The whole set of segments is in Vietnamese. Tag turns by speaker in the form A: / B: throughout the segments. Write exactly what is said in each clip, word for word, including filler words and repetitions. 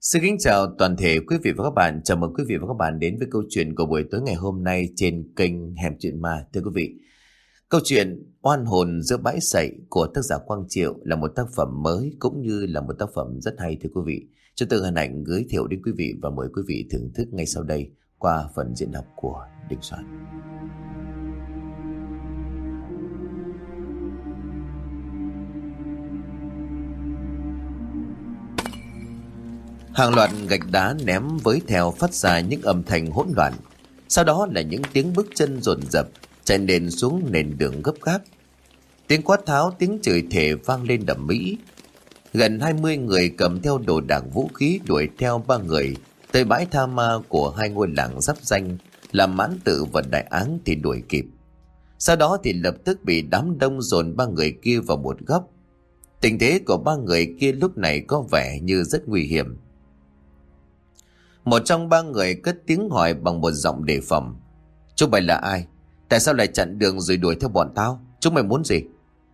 A: Xin kính chào toàn thể quý vị và các bạn. Chào mừng quý vị và các bạn đến với câu chuyện của buổi tối ngày hôm nay trên kênh Hẻm Chuyện Ma. Thưa quý vị, câu chuyện Oan hồn giữa bãi sậy của tác giả Quang Triệu là một tác phẩm mới cũng như là một tác phẩm rất hay thưa quý vị. Chúng tôi hân hạnh giới thiệu đến quý vị và mời quý vị thưởng thức ngay sau đây qua phần diễn đọc của Đình Soạn. Hàng loạt gạch đá ném với theo phát ra những âm thanh hỗn loạn. Sau đó là những tiếng bước chân dồn dập chạy nền xuống nền đường gấp gáp. Tiếng quát tháo, tiếng chửi thề vang lên đầm mỹ. Gần hai mươi người cầm theo đồ đạc vũ khí đuổi theo ba người tới bãi tha ma của hai ngôi làng giáp danh là Mãn Tự và Đại Áng thì đuổi kịp. Sau đó thì lập tức bị đám đông dồn ba người kia vào một góc. Tình thế của ba người kia lúc này có vẻ như rất nguy hiểm. Một trong ba người cất tiếng hỏi bằng một giọng đề phòng: "Chúng mày là ai? Tại sao lại chặn đường rồi đuổi theo bọn tao? Chúng mày muốn gì?"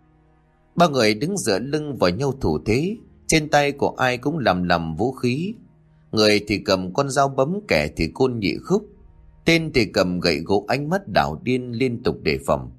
A: Ba người đứng dựa lưng vào nhau thủ thế, trên tay của ai cũng lầm lầm vũ khí. Người thì cầm con dao bấm, kẻ thì côn nhị khúc, tên thì cầm gậy gỗ, ánh mắt đảo điên liên tục đề phòng.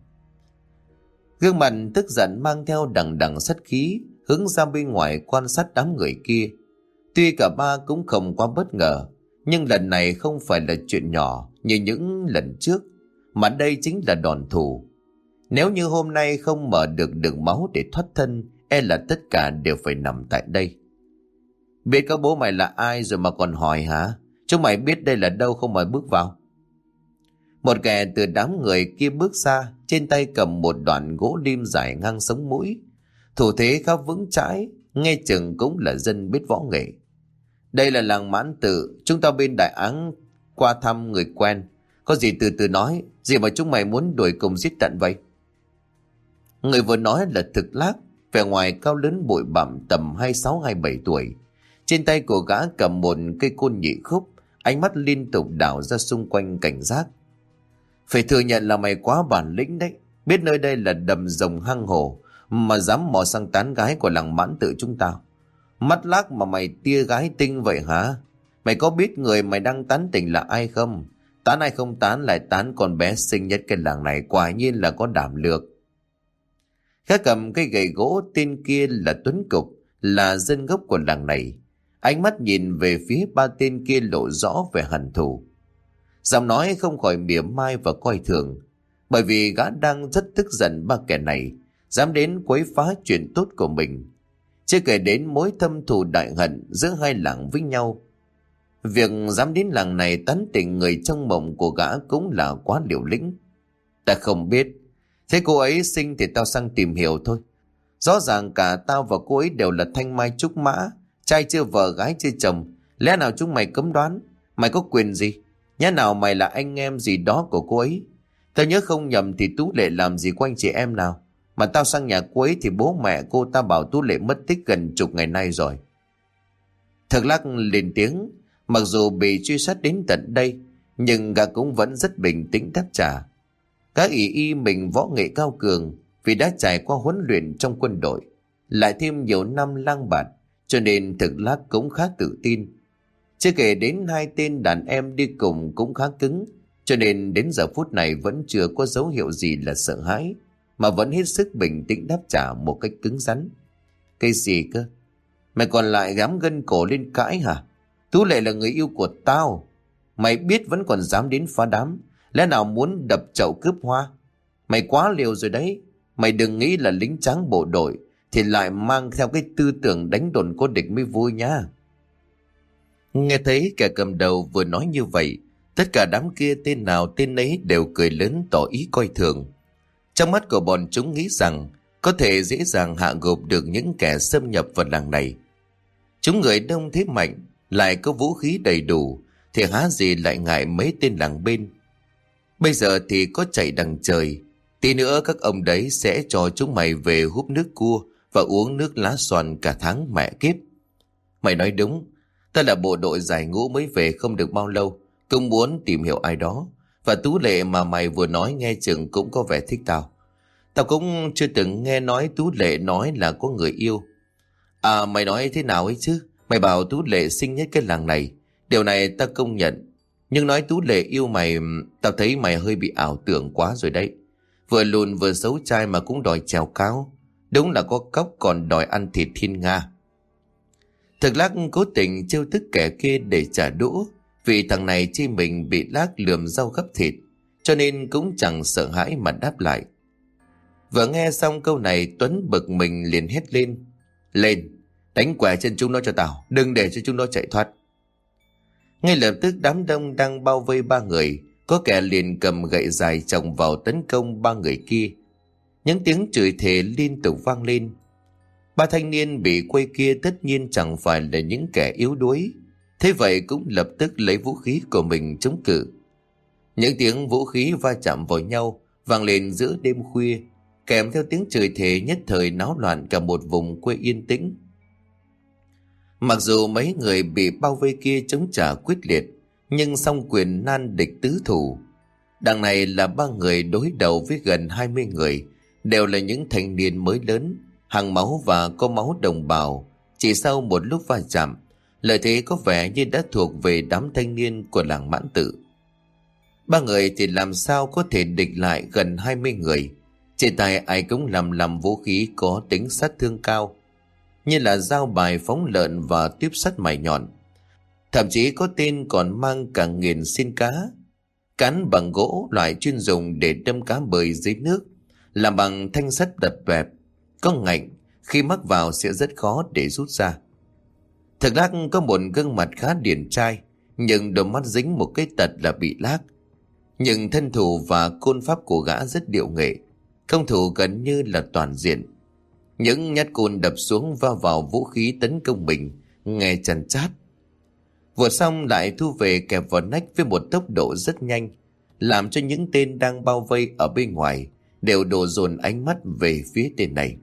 A: Gương mặt tức giận mang theo đằng đằng sát khí hướng ra bên ngoài quan sát đám người kia. Tuy cả ba cũng không quá bất ngờ, nhưng lần này không phải là chuyện nhỏ như những lần trước, mà đây chính là đòn thù. Nếu như hôm nay không mở được đường máu để thoát thân, e là tất cả đều phải nằm tại đây. "Biết các bố mày là ai rồi mà còn hỏi hả? Chúng mày biết đây là đâu không mà bước vào?" Một kẻ từ đám người kia bước ra, trên tay cầm một đoạn gỗ lim dài ngang sống mũi, thủ thế khá vững chãi, nghe chừng cũng là dân biết võ nghệ. "Đây là làng Mãn Tự, chúng ta bên Đại Áng qua thăm người quen. Có gì từ từ nói, gì mà chúng mày muốn đuổi cùng giết tận vậy?" Người vừa nói là Thực Lác, vẻ ngoài cao lớn bụi bặm tầm hai mươi sáu hai mươi bảy tuổi. Trên tay của gã cầm một cây côn nhị khúc, ánh mắt liên tục đảo ra xung quanh cảnh giác. "Phải thừa nhận là mày quá bản lĩnh đấy, biết nơi đây là đầm rồng hang hồ mà dám mò sang tán gái của làng Mãn Tự chúng tao. Mắt lác mà mày tia gái tinh vậy hả? Mày có biết người mày đang tán tỉnh là ai không? Tán ai không tán lại tán con bé xinh nhất cái làng này, quả nhiên là có đảm lược." Khá cầm cây gậy gỗ, tên kia là Tuấn Cục, là dân gốc của làng này. Ánh mắt nhìn về phía ba tên kia lộ rõ vẻ hận thù. Giọng nói không khỏi mỉa mai và coi thường, bởi vì gã đang rất tức giận ba kẻ này dám đến quấy phá chuyện tốt của mình. Chưa kể đến mối thâm thù đại hận giữa hai làng với nhau, việc dám đến làng này tán tỉnh người trong mộng của gã cũng là quá liều lĩnh. "Ta không biết, thế cô ấy xinh thì tao sang tìm hiểu thôi. Rõ ràng cả tao và cô ấy đều là thanh mai trúc mã, trai chưa vợ gái chưa chồng, lẽ nào chúng mày cấm đoán? Mày có quyền gì? Nhẽ nào mày là anh em gì đó của cô ấy? Tao nhớ không nhầm thì Tú Lệ làm gì có anh chị em nào, mà tao sang nhà cô ấy thì bố mẹ cô ta bảo Tú Lệ mất tích gần chục ngày nay rồi." Thực Lắc lên tiếng, mặc dù bị truy sát đến tận đây, nhưng gã cũng vẫn rất bình tĩnh đáp trả. Gã ỷ y mình võ nghệ cao cường vì đã trải qua huấn luyện trong quân đội, lại thêm nhiều năm lang bạt, cho nên Thực Lắc cũng khá tự tin. Chưa kể đến hai tên đàn em đi cùng cũng khá cứng, cho nên đến giờ phút này vẫn chưa có dấu hiệu gì là sợ hãi, mà vẫn hết sức bình tĩnh đáp trả một cách cứng rắn. "Cái gì cơ? Mày còn lại dám gân cổ lên cãi hả? Tú Lệ là người yêu của tao. Mày biết vẫn còn dám đến phá đám, lẽ nào muốn đập chậu cướp hoa? Mày quá liều rồi đấy. Mày đừng nghĩ là lính tráng bộ đội thì lại mang theo cái tư tưởng đánh đồn có địch mới vui nha." Nghe thấy kẻ cầm đầu vừa nói như vậy, tất cả đám kia tên nào tên ấy đều cười lớn tỏ ý coi thường. Trong mắt của bọn chúng nghĩ rằng có thể dễ dàng hạ gục được những kẻ xâm nhập vào làng này. Chúng người đông thế mạnh, lại có vũ khí đầy đủ, thì há gì lại ngại mấy tên làng bên. Bây giờ thì có chạy đằng trời, tí nữa các ông đấy sẽ cho chúng mày về húp nước cua và uống nước lá xoàn cả tháng mẹ kiếp. Mày nói đúng, ta là bộ đội giải ngũ mới về không được bao lâu, cũng muốn tìm hiểu ai đó. Và Tú Lệ mà mày vừa nói nghe chừng cũng có vẻ thích tao. Tao cũng chưa từng nghe nói Tú Lệ nói là có người yêu. À, mày nói thế nào ấy chứ? Mày bảo Tú Lệ xinh nhất cái làng này, điều này ta công nhận. Nhưng nói Tú Lệ yêu mày, tao thấy mày hơi bị ảo tưởng quá rồi đấy. Vừa lùn vừa xấu trai mà cũng đòi trèo cao. Đúng là có cóc còn đòi ăn thịt thiên nga. Thực Lắc cố tình trêu tức kẻ kia để trả đũa, vì thằng này chi mình bị Lác lườm rau gấp thịt, cho nên cũng chẳng sợ hãi mà đáp lại. Vừa nghe xong câu này, Tuấn bực mình liền hét lên: Lên, đánh què chân chúng nó cho tao, đừng để cho chúng nó chạy thoát. Ngay lập tức đám đông đang bao vây ba người, có kẻ liền cầm gậy dài chồng vào tấn công ba người kia. Những tiếng chửi thề liên tục vang lên. Ba thanh niên bị quay kia tất nhiên chẳng phải là những kẻ yếu đuối, thế vậy cũng lập tức lấy vũ khí của mình chống cự. Những tiếng vũ khí va chạm vào nhau vang lên giữa đêm khuya, kèm theo tiếng chửi thề nhất thời náo loạn cả một vùng quê yên tĩnh. Mặc dù mấy người bị bao vây kia chống trả quyết liệt, nhưng song quyền nan địch tứ thủ. Đằng này là ba người đối đầu với gần hai mươi người, đều là những thanh niên mới lớn, hàng máu và có máu đồng bào. Chỉ sau một lúc va chạm, lợi thế có vẻ như đã thuộc về đám thanh niên của làng Mãn Tự. Ba người thì làm sao có thể địch lại gần hai mươi người. Trên tay ai cũng làm làm vũ khí có tính sát thương cao, như là dao bài, phóng lợn và tuyếp sắt mài nhọn. Thậm chí có tên còn mang cả nghiền xiên cá, cán bằng gỗ loại chuyên dùng để đâm cá bơi dưới nước, làm bằng thanh sắt đập bẹp, có ngạnh, khi mắc vào sẽ rất khó để rút ra. Thực Lắc có một gương mặt khá điển trai, nhưng đôi mắt dính một cái tật là bị lác. Nhưng thân thủ và côn pháp của gã rất điệu nghệ, công thủ gần như là toàn diện. Những nhát côn đập xuống va vào vũ khí tấn công mình, nghe chăn chát. Vừa xong lại thu về kẹp vào nách với một tốc độ rất nhanh, làm cho những tên đang bao vây ở bên ngoài đều đổ dồn ánh mắt về phía tên này.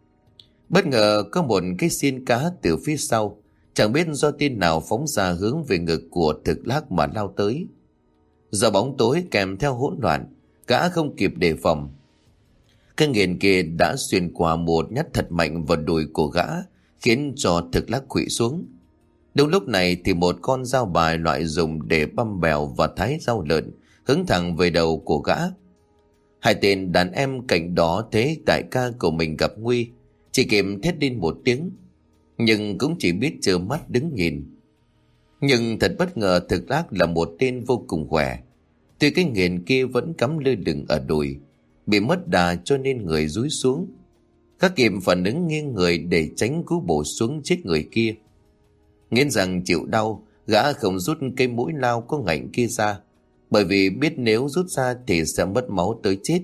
A: Bất ngờ có một cái xiên cá từ phía sau, chẳng biết do tên nào phóng ra hướng về ngực của Thực Lắc mà lao tới. Do bóng tối kèm theo hỗn loạn, gã không kịp đề phòng. Cái nghiền kia đã xuyên qua một nhát thật mạnh vào đùi của gã, khiến cho Thực Lắc khuỵu xuống. Đúng lúc này thì một con dao bài loại dùng để băm bèo và thái rau lợn hướng thẳng về đầu của gã. Hai tên đàn em cạnh đó thấy đại ca của mình gặp nguy, chỉ kịp thét lên một tiếng, nhưng cũng chỉ biết trơ mắt đứng nhìn. Nhưng thật bất ngờ, Thực Lắc là một tên vô cùng khỏe. Tuy cái nghiền kia vẫn cắm lơ lửng ở đùi, bị mất đà cho nên người dúi xuống. Các kịp phản ứng nghiêng người để tránh cú bổ xuống chết người kia. Nghiến rằng chịu đau, gã không rút cây mũi lao có ngạnh kia ra, bởi vì biết nếu rút ra thì sẽ mất máu tới chết.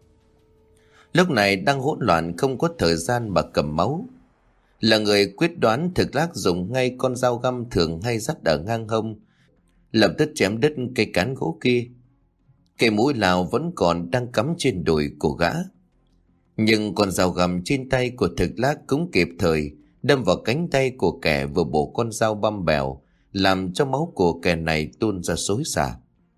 A: Lúc này đang hỗn loạn, không có thời gian mà cầm máu. Là người quyết đoán, Thực Lắc dùng ngay con dao găm thường hay dắt ở ngang hông, lập tức chém đứt cây cán gỗ kia. Cây mũi lao vẫn còn đang cắm trên đùi của gã, nhưng con dao găm trên tay của Thực Lắc cũng kịp thời đâm vào cánh tay của kẻ vừa bổ con dao băm bèo, làm cho máu của kẻ này tuôn ra xối xả.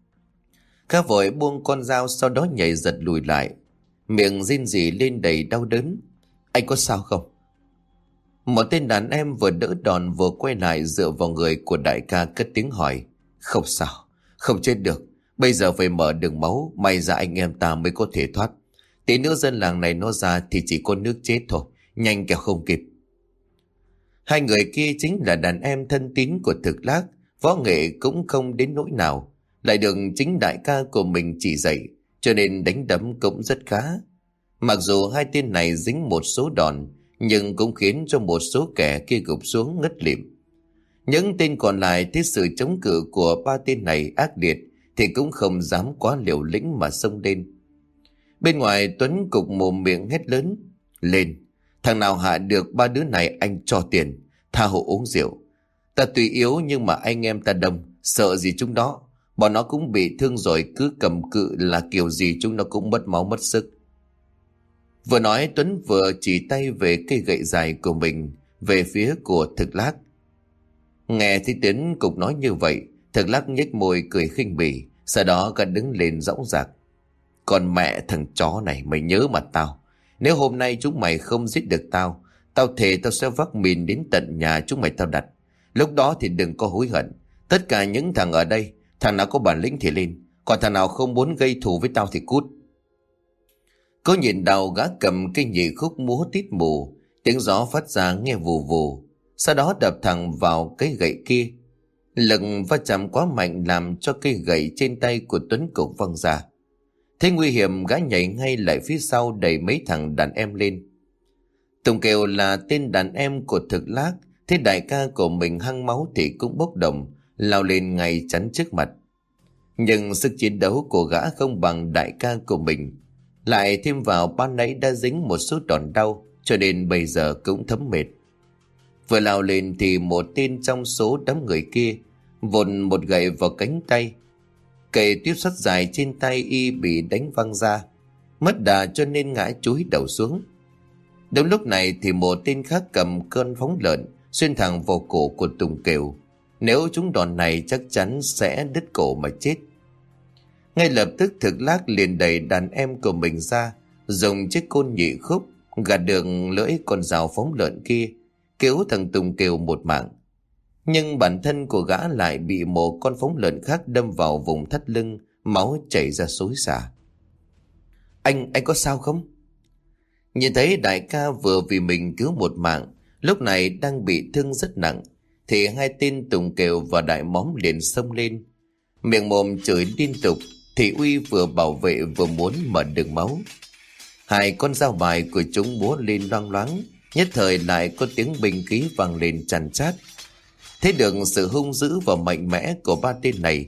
A: Gã vội buông con dao, sau đó nhảy giật lùi lại, miệng rên rỉ lên đầy đau đớn. Anh có sao không? Một tên đàn em vừa đỡ đòn vừa quay lại dựa vào người của đại ca cất tiếng hỏi. Không sao, không chết được. Bây giờ phải mở đường máu, may ra anh em ta mới có thể thoát. Tí nữa dân làng này nó ra thì chỉ có nước chết thôi, nhanh kẻo không kịp. Hai người kia chính là đàn em thân tín của Thực Lắc, võ nghệ cũng không đến nỗi nào, lại được chính đại ca của mình chỉ dạy, cho nên đánh đấm cũng rất khá. Mặc dù hai tên này dính một số đòn, nhưng cũng khiến cho một số kẻ kia gục xuống ngất lịm. Những tên còn lại thấy sự chống cự của ba tên này ác liệt thì cũng không dám quá liều lĩnh mà xông lên. Bên ngoài, Tuấn cục mồm miệng hét lớn. Lên, thằng nào hạ được ba đứa này anh cho tiền, tha hộ uống rượu. Ta tuy yếu nhưng mà anh em ta đông, sợ gì chúng đó. Bọn nó cũng bị thương rồi, cứ cầm cự là kiểu gì chúng nó cũng mất máu mất sức. Vừa nói, Tuấn vừa chỉ tay về cây gậy dài của mình về phía của Thực Lắc. Nghe thấy Tuấn cục nói như vậy, Thực Lắc nhếch môi cười khinh bỉ, sau đó gã đứng lên dõng dạc. Còn mẹ thằng chó này, mày nhớ mà tao. Nếu hôm nay chúng mày không giết được tao, tao thề tao sẽ vác mìn đến tận nhà chúng mày tao đặt. Lúc đó thì đừng có hối hận. Tất cả những thằng ở đây, thằng nào có bản lĩnh thì lên, còn thằng nào không muốn gây thù với tao thì cút. Cô nhìn Đào, gã cầm cây nhị khúc múa tít mù, tiếng gió phát ra nghe vù vù, sau đó đập thẳng vào cái gậy kia. Lực va chạm quá mạnh làm cho cây gậy trên tay của Tuấn Cục văng ra. Thấy nguy hiểm, gã nhảy ngay lại phía sau đẩy mấy thằng đàn em lên. Tùng Kiều là tên đàn em của Thực Lác, thấy đại ca của mình hăng máu thì cũng bốc đồng, lao lên ngay chắn trước mặt. Nhưng sức chiến đấu của gã không bằng đại ca của mình, lại thêm vào ban nãy đã dính một số đòn đau, cho nên bây giờ cũng thấm mệt. Vừa lao lên thì một tên trong số đám người kia vụn một gậy vào cánh tay. Cây tuyếp sắt dài trên tay y bị đánh văng ra, mất đà cho nên ngã chúi đầu xuống. Đúng lúc này thì một tên khác cầm cơn phóng lợn xuyên thẳng vào cổ của Tùng Kiều. Nếu trúng đòn này chắc chắn sẽ đứt cổ mà chết. Ngay lập tức Thực Lác liền đẩy đàn em của mình ra, dùng chiếc côn nhị khúc gạt được lưỡi con dao phóng lợn kia, cứu thằng Tùng Kiều một mạng. Nhưng bản thân của gã lại bị một con phóng lợn khác đâm vào vùng thắt lưng, máu chảy ra xối xả. Anh, anh có sao không? Nhìn thấy đại ca vừa vì mình cứu một mạng, lúc này đang bị thương rất nặng, thì hai tên Tùng Kiều và Đại Móm liền xông lên, miệng mồm chửi liên tục. Thị Uy vừa bảo vệ vừa muốn mở đường máu. Hai con dao bài của chúng múa lên loang loáng, nhất thời lại có tiếng binh khí vang lên chàn chát. Thấy được sự hung dữ và mạnh mẽ của ba tên này,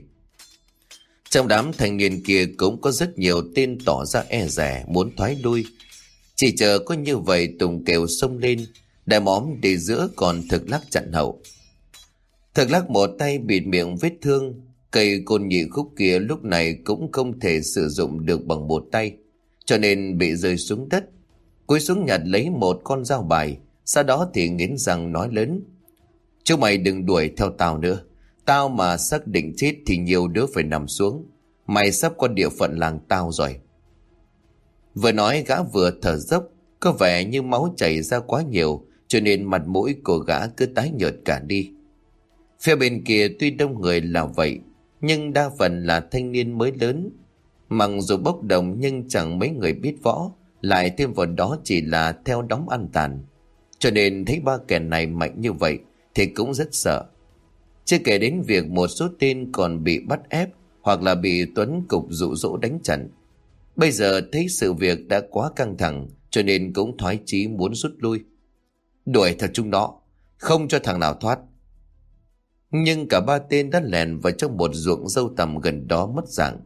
A: trong đám thanh niên kia cũng có rất nhiều tên tỏ ra e dè muốn thoái lui. Chỉ chờ có như vậy Tùng Kiều xông lên, Đại Móm đi giữa còn Thực Lác chặn hậu. Thực Lác một tay bịt miệng vết thương, cây côn nhị khúc kia lúc này cũng không thể sử dụng được bằng một tay, cho nên bị rơi xuống đất. Cúi xuống nhặt lấy một con dao bài, sau đó thì nghiến răng nói lớn: Chúng mày đừng đuổi theo tao nữa. Tao mà xác định chết thì nhiều đứa phải nằm xuống. Mày sắp qua địa phận làng tao rồi. Vừa nói gã vừa thở dốc, có vẻ như máu chảy ra quá nhiều, cho nên mặt mũi của gã cứ tái nhợt cả đi. Phía bên kia tuy đông người là vậy, nhưng đa phần là thanh niên mới lớn. Mặc dù bốc đồng nhưng chẳng mấy người biết võ, lại thêm vào đó chỉ là theo đóng ăn tàn, cho nên thấy ba kẻ này mạnh như vậy thì cũng rất sợ. Chưa kể đến việc một số tên còn bị bắt ép hoặc là bị Tuấn Cục dụ dỗ đánh trận. Bây giờ thấy sự việc đã quá căng thẳng, cho nên cũng thoái chí muốn rút lui. Đuổi theo chúng nó, không cho thằng nào thoát. Nhưng cả ba tên đã lèn vào trong một ruộng dâu tằm gần đó mất dạng.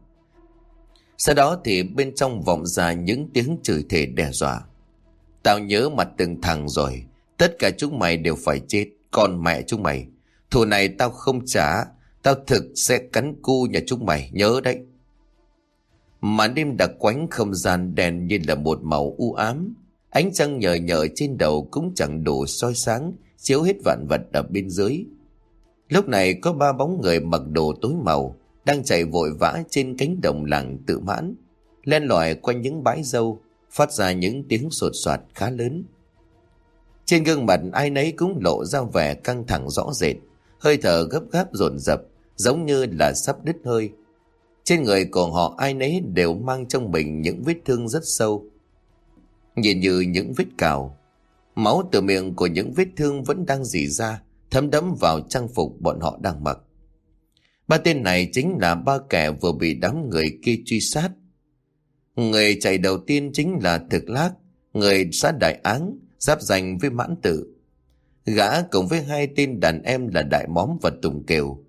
A: Sau đó thì bên trong vọng ra những tiếng chửi thề đe dọa: Tao nhớ mặt từng thằng rồi, tất cả chúng mày đều phải chết, con mẹ chúng mày. Thù này tao không trả, tao thực sẽ cắn cu nhà chúng mày, nhớ đấy. Màn đêm đặc quánh không gian đèn như là một màu u ám. Ánh trăng nhờ nhờ trên đầu cũng chẳng đủ soi sáng, chiếu hết vạn vật ở bên dưới. Lúc này có ba bóng người mặc đồ tối màu đang chạy vội vã trên cánh đồng làng Tự Mãn, len lỏi quanh những bãi dâu, phát ra những tiếng sột soạt khá lớn. Trên gương mặt ai nấy cũng lộ ra vẻ căng thẳng rõ rệt, hơi thở gấp gáp dồn dập, giống như là sắp đứt hơi. Trên người của họ ai nấy đều mang trong mình những vết thương rất sâu, nhìn như những vết cào. Máu từ miệng của những vết thương vẫn đang rỉ ra, thấm đẫm vào trang phục bọn họ đang mặc. Ba tên này chính là ba kẻ vừa bị đám người kia truy sát. Người chạy đầu tiên chính là Thực Lác, người xã Đại Áng, giáp danh với Mãn Tử. Gã cùng với hai tên đàn em là Đại Móm và Tùng Kiều.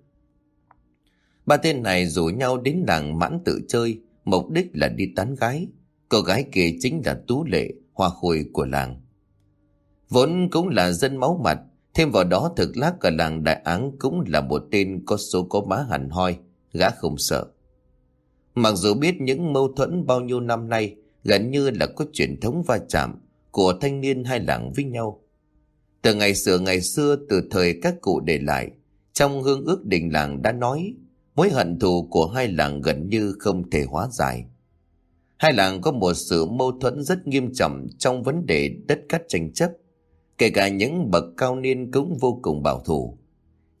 A: Ba tên này rủ nhau đến làng Mãn Tử chơi, mục đích là đi tán gái. Cô gái kia chính là Tú Lệ, hoa khôi của làng. Vốn cũng là dân máu mặt, thêm vào đó Thực Lác ở làng Đại Áng cũng là một tên có số có má hẳn hoi, gã không sợ. Mặc dù biết những mâu thuẫn bao nhiêu năm nay gần như là có truyền thống va chạm của thanh niên hai làng với nhau. Từ ngày xưa ngày xưa, từ thời các cụ để lại, trong hương ước đình làng đã nói, mối hận thù của hai làng gần như không thể hóa giải. Hai làng có một sự mâu thuẫn rất nghiêm trọng trong vấn đề đất cát tranh chấp, kể cả những bậc cao niên cũng vô cùng bảo thủ.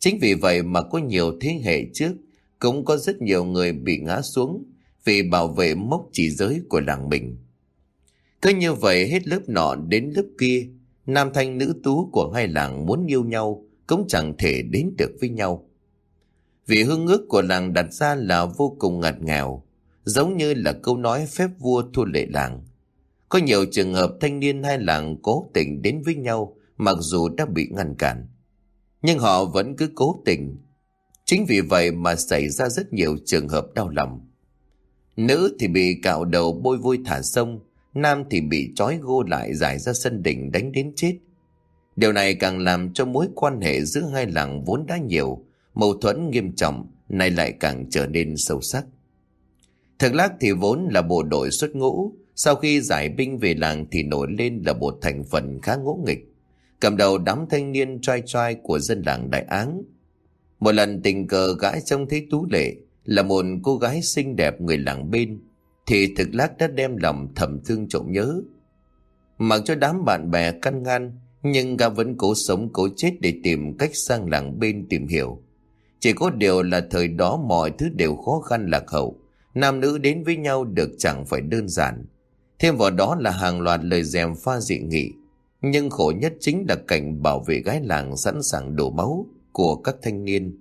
A: Chính vì vậy mà có nhiều thế hệ trước cũng có rất nhiều người bị ngã xuống vì bảo vệ mốc chỉ giới của làng mình. Cứ như vậy hết lớp nọ đến lớp kia, nam thanh nữ tú của hai làng muốn yêu nhau cũng chẳng thể đến được với nhau. Vì hương ước của làng đặt ra là vô cùng ngặt nghèo, giống như là câu nói phép vua thua lệ làng. Có nhiều trường hợp thanh niên hai làng cố tình đến với nhau mặc dù đã bị ngăn cản, nhưng họ vẫn cứ cố tình. Chính vì vậy mà xảy ra rất nhiều trường hợp đau lòng. Nữ thì bị cạo đầu bôi vôi thả sông, nam thì bị trói gô lại giải ra sân đình đánh đến chết. Điều này càng làm cho mối quan hệ giữa hai làng vốn đã nhiều mâu thuẫn nghiêm trọng nay lại càng trở nên sâu sắc. Thực Lắc thì vốn là bộ đội xuất ngũ, sau khi giải binh về làng thì nổi lên là một thành phần khá ngỗ nghịch, cầm đầu đám thanh niên trai trai của dân làng Đại Áng. Một lần tình cờ gã trông thấy Tú Lệ là một cô gái xinh đẹp người làng bên, thì Thực Lắc đã đem lòng thầm thương trộm nhớ. Mặc cho đám bạn bè căn ngăn, nhưng gã vẫn cố sống cố chết để tìm cách sang làng bên tìm hiểu. Chỉ có điều là thời đó mọi thứ đều khó khăn lạc hậu, nam nữ đến với nhau được chẳng phải đơn giản. Thêm vào đó là hàng loạt lời gièm pha dị nghị, nhưng khổ nhất chính là cảnh bảo vệ gái làng sẵn sàng đổ máu của các thanh niên.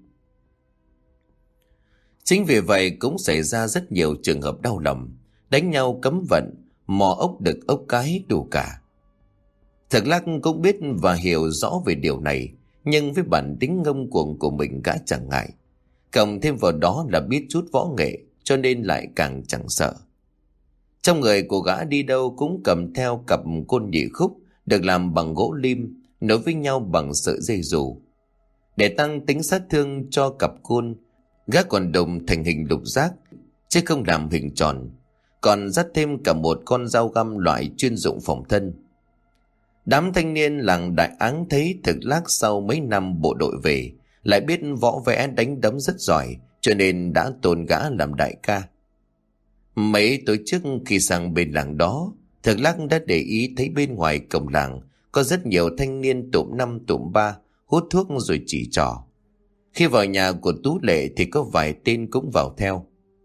A: Chính vì vậy cũng xảy ra rất nhiều trường hợp đau lòng, đánh nhau cấm vận, mò ốc đực ốc cái đủ cả. Thực Lắc cũng biết và hiểu rõ về điều này, nhưng với bản tính ngông cuồng của mình gã chẳng ngại. Cộng thêm vào đó là biết chút võ nghệ, cho nên lại càng chẳng sợ. Trong người của gã đi đâu cũng cầm theo cặp côn nhị khúc được làm bằng gỗ lim, nối với nhau bằng sợi dây dù. Để tăng tính sát thương cho cặp côn, gã còn đồng thành hình lục giác, chứ không làm hình tròn, còn dắt thêm cả một con dao găm loại chuyên dụng phòng thân. Đám thanh niên làng Đại Áng thấy Thực Lắc sau mấy năm bộ đội về, lại biết võ vẽ đánh đấm rất giỏi, cho nên đã tôn gã làm đại ca. Mấy tối trước khi sang bên làng đó, Thực Lắc đã để ý thấy bên ngoài cổng làng có rất nhiều thanh niên tụm năm tụm ba hút thuốc rồi chỉ trỏ. Khi vào nhà của Tú Lệ thì có vài tên cũng vào theo.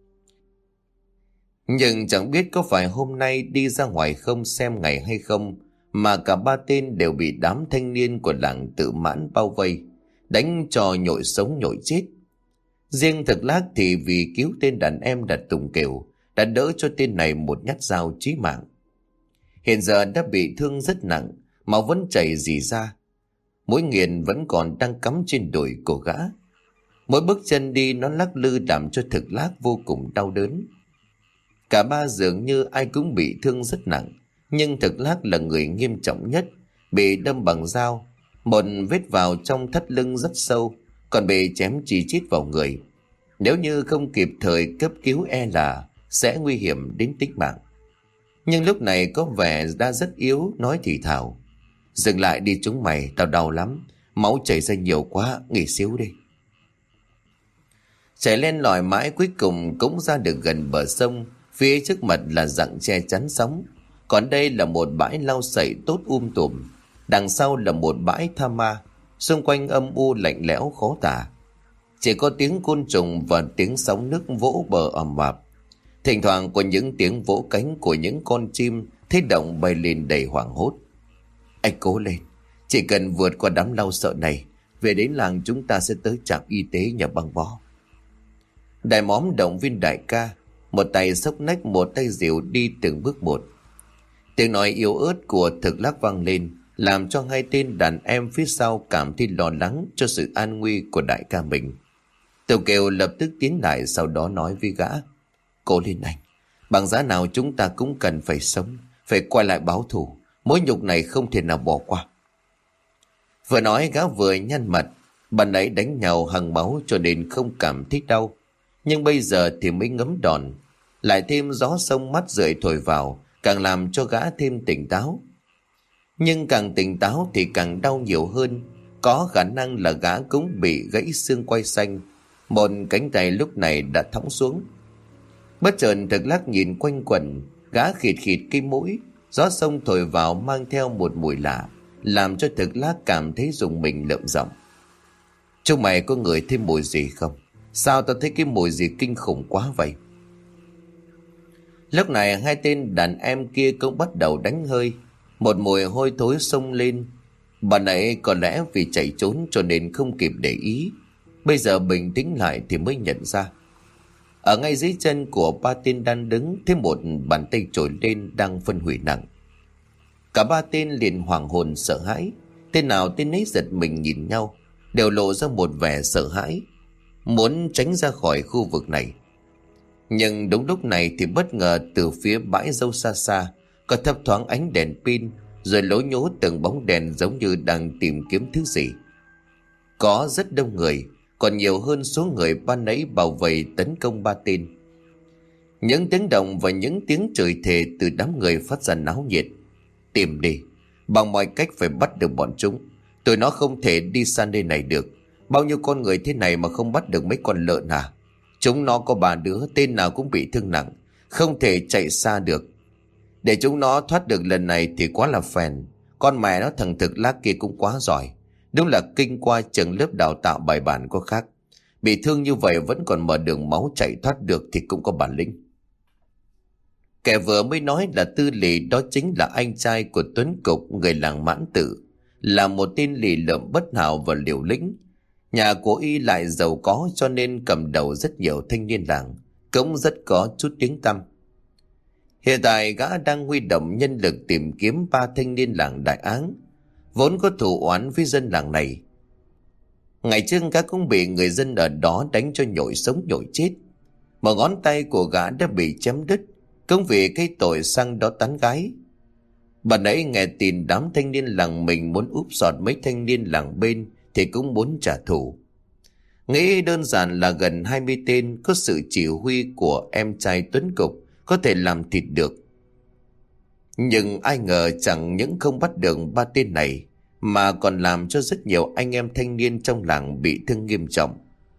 A: Nhưng chẳng biết có phải hôm nay đi ra ngoài không xem ngày hay không, mà cả ba tên đều bị đám thanh niên của làng Tự Mãn bao vây, đánh cho nhội sống nhội chết. Riêng Thực Lắc thì vì cứu tên đàn em đặt Tùng Kiều, đã đỡ cho tên này một nhát dao chí mạng. Hiện giờ đã bị thương rất nặng, máu vẫn chảy rỉ ra. Mũi nghiền vẫn còn đang cắm trên đùi của gã. Mỗi bước chân đi nó lắc lư làm cho Thực Lắc vô cùng đau đớn. Cả ba dường như ai cũng bị thương rất nặng, nhưng Thực Lắc là người nghiêm trọng nhất, bị đâm bằng dao, một vết vào trong thắt lưng rất sâu, còn bị chém chỉ chít vào người. Nếu như không kịp thời cấp cứu e là sẽ nguy hiểm đến tính mạng. Nhưng lúc này có vẻ đã rất yếu, nói thì thào: "Dừng lại đi chúng mày, tao đau lắm, máu chảy ra nhiều quá, nghỉ xíu đi." Chạy lên lỏi mãi cuối cùng cũng ra được gần bờ sông. Phía trước mặt là rặng che chắn sóng, còn đây là một bãi lau sậy tốt um tùm. Đằng sau là một bãi tha ma, xung quanh âm u lạnh lẽo khó tả. Chỉ có tiếng côn trùng và tiếng sóng nước vỗ bờ ầm ầm. Thỉnh thoảng có những tiếng vỗ cánh của những con chim thấy động bay lên đầy hoảng hốt. "Anh cố lên, chỉ cần vượt qua đám lau sợ này, về đến làng chúng ta sẽ tới trạm y tế nhờ băng bó." Đại móm động viên đại ca, một tay xốc nách một tay dìu đi từng bước một. Tiếng nói yếu ớt của Thực Lắc vang lên, làm cho hai tên đàn em phía sau cảm thấy lo lắng cho sự an nguy của đại ca mình. Tiểu Kiều lập tức tiến lại, sau đó nói với gã: "Cố lên anh, bằng giá nào chúng ta cũng cần phải sống, phải quay lại báo thù, mối nhục này không thể nào bỏ qua." Vừa nói gã vừa nhăn mặt, ban nãy đánh nhau hằng máu cho nên không cảm thấy đau, nhưng bây giờ thì mới ngấm đòn, lại thêm gió sông mắt rượi thổi vào, càng làm cho gã thêm tỉnh táo. Nhưng càng tỉnh táo thì càng đau nhiều hơn, có khả năng là gã cũng bị gãy xương quai xanh, một cánh tay lúc này đã thõng xuống. Bất chợt Thực Lắc nhìn quanh quẩn, gã khịt khịt cái mũi, gió sông thổi vào mang theo một mùi lạ, làm cho Thực Lắc cảm thấy rùng mình lợm giọng. Chúng mày có ngửi thấy mùi gì không? Sao tao thấy cái mùi gì kinh khủng quá vậy? Lúc này hai tên đàn em kia cũng bắt đầu đánh hơi. Một mùi hôi thối xông lên. Bà nãy có lẽ vì chạy trốn cho nên không kịp để ý. Bây giờ bình tĩnh lại thì mới nhận ra. Ở ngay dưới chân của ba tên đang đứng, thấy một bàn tay trồi lên đang phân hủy nặng. Cả ba tên liền hoảng hồn sợ hãi. Tên nào tên ấy giật mình nhìn nhau, đều lộ ra một vẻ sợ hãi, muốn tránh ra khỏi khu vực này. Nhưng đúng lúc này thì bất ngờ từ phía bãi dâu xa xa có thấp thoáng ánh đèn pin, rồi lố nhố từng bóng đèn giống như đang tìm kiếm thứ gì. Có rất đông người, còn nhiều hơn số người ban nãy bao vây tấn công ba tên. Những tiếng động và những tiếng chửi thề từ đám người phát ra náo nhiệt. Tìm đi, bằng mọi cách phải bắt được bọn chúng. Tụi nó không thể đi xa nơi này được. Bao nhiêu con người thế này mà không bắt được mấy con lợn à? Chúng nó có ba đứa, tên nào cũng bị thương nặng, không thể chạy xa được. Để chúng nó thoát được lần này thì quá là phèn. Con mẹ nó thằng thực lác kia cũng quá giỏi. Đúng là kinh qua trường lớp đào tạo bài bản có khác. Bị thương như vậy vẫn còn mở đường máu chạy thoát được thì cũng có bản lĩnh. Kẻ vừa mới nói là Tư Lì, đó chính là anh trai của Tuấn Cục, người làng Mãn Tử, là một tên lì lợm bất hảo và liều lĩnh. Nhà của y lại giàu có cho nên cầm đầu rất nhiều thanh niên làng, cũng rất có chút tiếng tăm. Hiện tại gã đang huy động nhân lực tìm kiếm ba thanh niên làng Đại Áng, vốn có thù oán với dân làng này. Ngày trước gã cũng bị người dân ở đó đánh cho nhội sống nhội chết. Một ngón tay của gã đã bị chém đứt, cũng vì cái tội sang đó tán gái. Bà nãy nghe tin đám thanh niên làng mình muốn úp sọt mấy thanh niên làng bên thì cũng muốn trả thù. Nghĩ đơn giản là gần hai mươi tên có sự chỉ huy của em trai Tuấn Cục có thể làm thịt được. Nhưng ai ngờ chẳng những không bắt được ba tên này mà còn làm cho rất nhiều anh em thanh niên trong làng bị thương nghiêm trọng.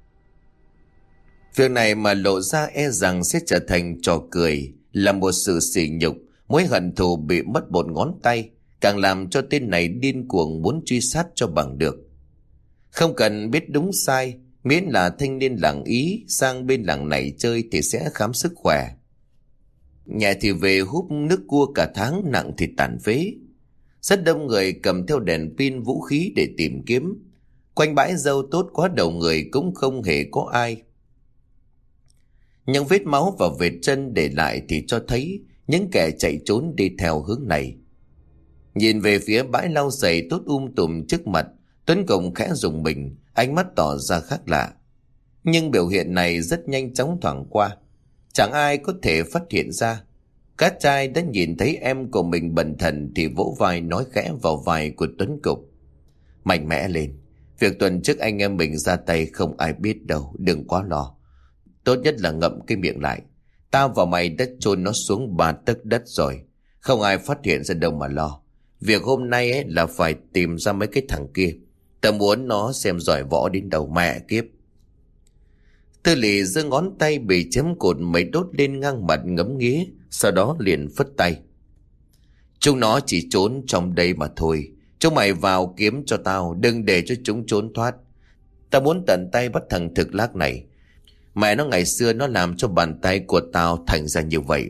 A: Việc này mà lộ ra e rằng sẽ trở thành trò cười, là một sự sỉ nhục. Mối hận thù bị mất một ngón tay càng làm cho tên này điên cuồng muốn truy sát cho bằng được. Không cần biết đúng sai, miễn là thanh niên làng Ý sang bên làng này chơi thì sẽ khám sức khỏe. Nhẹ thì về húp nước cua cả tháng, nặng thì tàn phế. Rất đông người cầm theo đèn pin vũ khí để tìm kiếm. Quanh bãi dâu tốt quá đầu người cũng không hề có ai. Những vết máu và vết chân để lại thì cho thấy những kẻ chạy trốn đi theo hướng này. Nhìn về phía bãi lau giày tốt um tùm trước mặt, Tuấn Cục khẽ rùng mình, ánh mắt tỏ ra khác lạ. Nhưng biểu hiện này rất nhanh chóng thoảng qua, chẳng ai có thể phát hiện ra. Các trai đã nhìn thấy em của mình bần thần thì vỗ vai nói khẽ vào vai của Tuấn Cục: mạnh mẽ lên, việc tuần trước anh em mình ra tay không ai biết đâu, đừng quá lo. Tốt nhất là ngậm cái miệng lại. Tao và mày đã chôn nó xuống ba tấc đất rồi, không ai phát hiện ra đâu mà lo. Việc hôm nay ấy là phải tìm ra mấy cái thằng kia. Tao muốn nó xem giỏi võ đến đầu mẹ kiếp. Tư Lì giơ ngón tay bị chém cột mấy đốt lên ngang mặt ngấm nghía, sau đó liền phất tay: chúng nó chỉ trốn trong đây mà thôi. Chúng mày vào kiếm cho tao, đừng để cho chúng trốn thoát. Tao muốn tận tay bắt thằng thực lác này. Mẹ nó ngày xưa nó làm cho bàn tay của tao thành ra như vậy.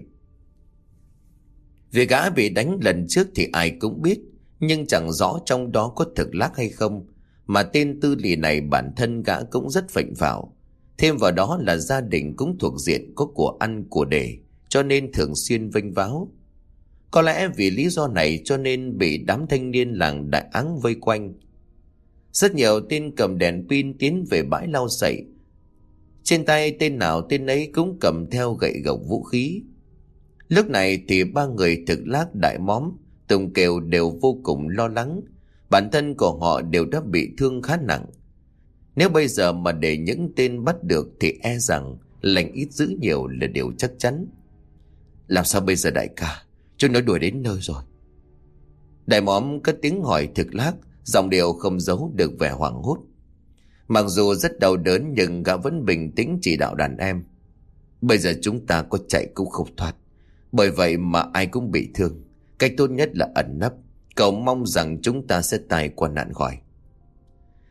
A: Việc gã bị đánh lần trước thì ai cũng biết, nhưng chẳng rõ trong đó có thực lác hay không. Mà tên Tư Lì này bản thân gã cũng rất phệnh phảo. Thêm vào đó là gia đình cũng thuộc diện có của ăn của để, cho nên thường xuyên vênh váo. Có lẽ vì lý do này cho nên bị đám thanh niên làng Đại Áng vây quanh. Rất nhiều tên cầm đèn pin tiến về bãi lau sậy. Trên tay tên nào tên ấy cũng cầm theo gậy gộc vũ khí. Lúc này thì ba người thực lác, Đại Móm, Tùng Kiều đều vô cùng lo lắng. Bản thân của họ đều đã bị thương khá nặng. Nếu bây giờ mà để những tên bắt được thì e rằng lành ít dữ nhiều là điều chắc chắn. Làm sao bây giờ đại ca? Chúng nó đuổi đến nơi rồi. Đại Móm cất tiếng hỏi thực lác, giọng điệu không giấu được vẻ hoảng hốt. Mặc dù rất đau đớn nhưng gã vẫn bình tĩnh chỉ đạo đàn em: bây giờ chúng ta có chạy cũng không thoát, bởi vậy mà ai cũng bị thương. Cách tốt nhất là ẩn nấp, cầu mong rằng chúng ta sẽ tài qua nạn khỏi.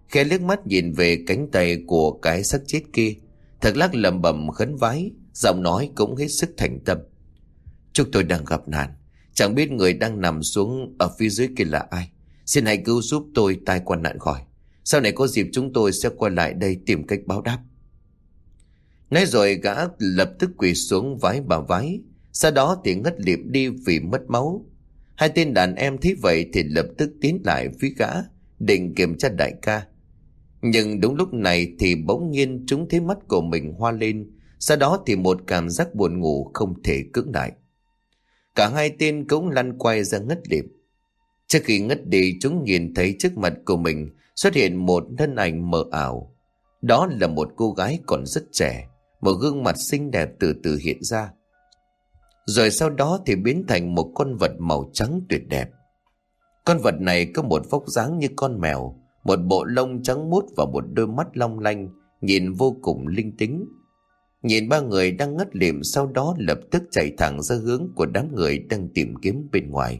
A: Khẽ liếc mắt nhìn về cánh tay của cái xác chết kia, Thằng Lắc lẩm bẩm khấn vái, giọng nói cũng hết sức thành tâm. Chúng tôi đang gặp nạn, chẳng biết người đang nằm xuống ở phía dưới kia là ai. Xin hãy cứu giúp tôi tai qua nạn khỏi. Sau này có dịp chúng tôi sẽ quay lại đây tìm cách báo đáp. Nói rồi gã lập tức quỳ xuống vái bà vái, sau đó thì ngất lịm đi vì mất máu. Hai tên đàn em thấy vậy thì lập tức tiến lại phía gã, định kiểm tra đại ca. Nhưng đúng lúc này thì bỗng nhiên chúng thấy mắt của mình hoa lên, sau đó thì một cảm giác buồn ngủ không thể cưỡng lại. Cả hai tên cũng lăn quay ra ngất lịm. Trước khi ngất đi, chúng nhìn thấy trước mặt của mình xuất hiện một thân ảnh mờ ảo. Đó là một cô gái còn rất trẻ, một gương mặt xinh đẹp từ từ hiện ra. Rồi sau đó thì biến thành một con vật màu trắng tuyệt đẹp. Con vật này có một vóc dáng như con mèo, một bộ lông trắng muốt và một đôi mắt long lanh, nhìn vô cùng linh tính. Nhìn ba người đang ngất lịm, sau đó lập tức chạy thẳng ra hướng của đám người đang tìm kiếm bên ngoài.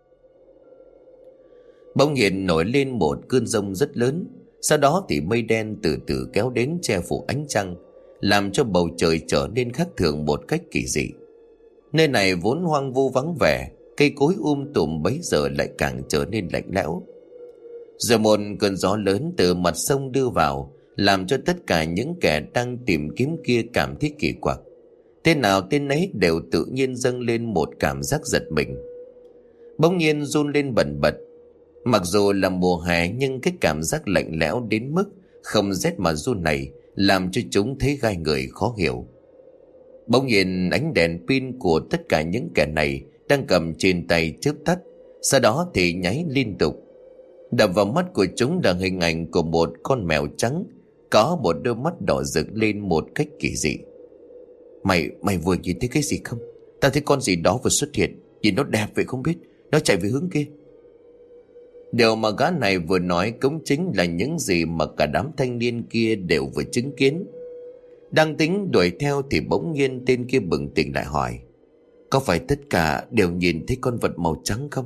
A: Bỗng nhiên nổi lên một cơn giông rất lớn, sau đó thì mây đen từ từ kéo đến che phủ ánh trăng, làm cho bầu trời trở nên khác thường một cách kỳ dị. Nơi này vốn hoang vu vắng vẻ, cây cối um tùm bấy giờ lại càng trở nên lạnh lẽo. Rồi một cơn gió lớn từ mặt sông đưa vào, làm cho tất cả những kẻ đang tìm kiếm kia cảm thấy kỳ quặc. Tên nào tên ấy đều tự nhiên dâng lên một cảm giác giật mình, bỗng nhiên run lên bần bật. Mặc dù là mùa hè nhưng cái cảm giác lạnh lẽo đến mức không rét mà run này làm cho chúng thấy gai người khó hiểu. Bỗng nhiên ánh đèn pin của tất cả những kẻ này đang cầm trên tay chớp tắt, sau đó thì nháy liên tục. Đập vào mắt của chúng là hình ảnh của một con mèo trắng, có một đôi mắt đỏ rực lên một cách kỳ dị. Mày, mày vừa nhìn thấy cái gì không? Ta thấy con gì đó vừa xuất hiện, nhìn nó đẹp vậy không biết, nó chạy về hướng kia. Điều mà gã này vừa nói cũng chính là những gì mà cả đám thanh niên kia đều vừa chứng kiến. Đang tính đuổi theo thì bỗng nhiên tên kia bừng tỉnh lại hỏi: có phải tất cả đều nhìn thấy con vật màu trắng không?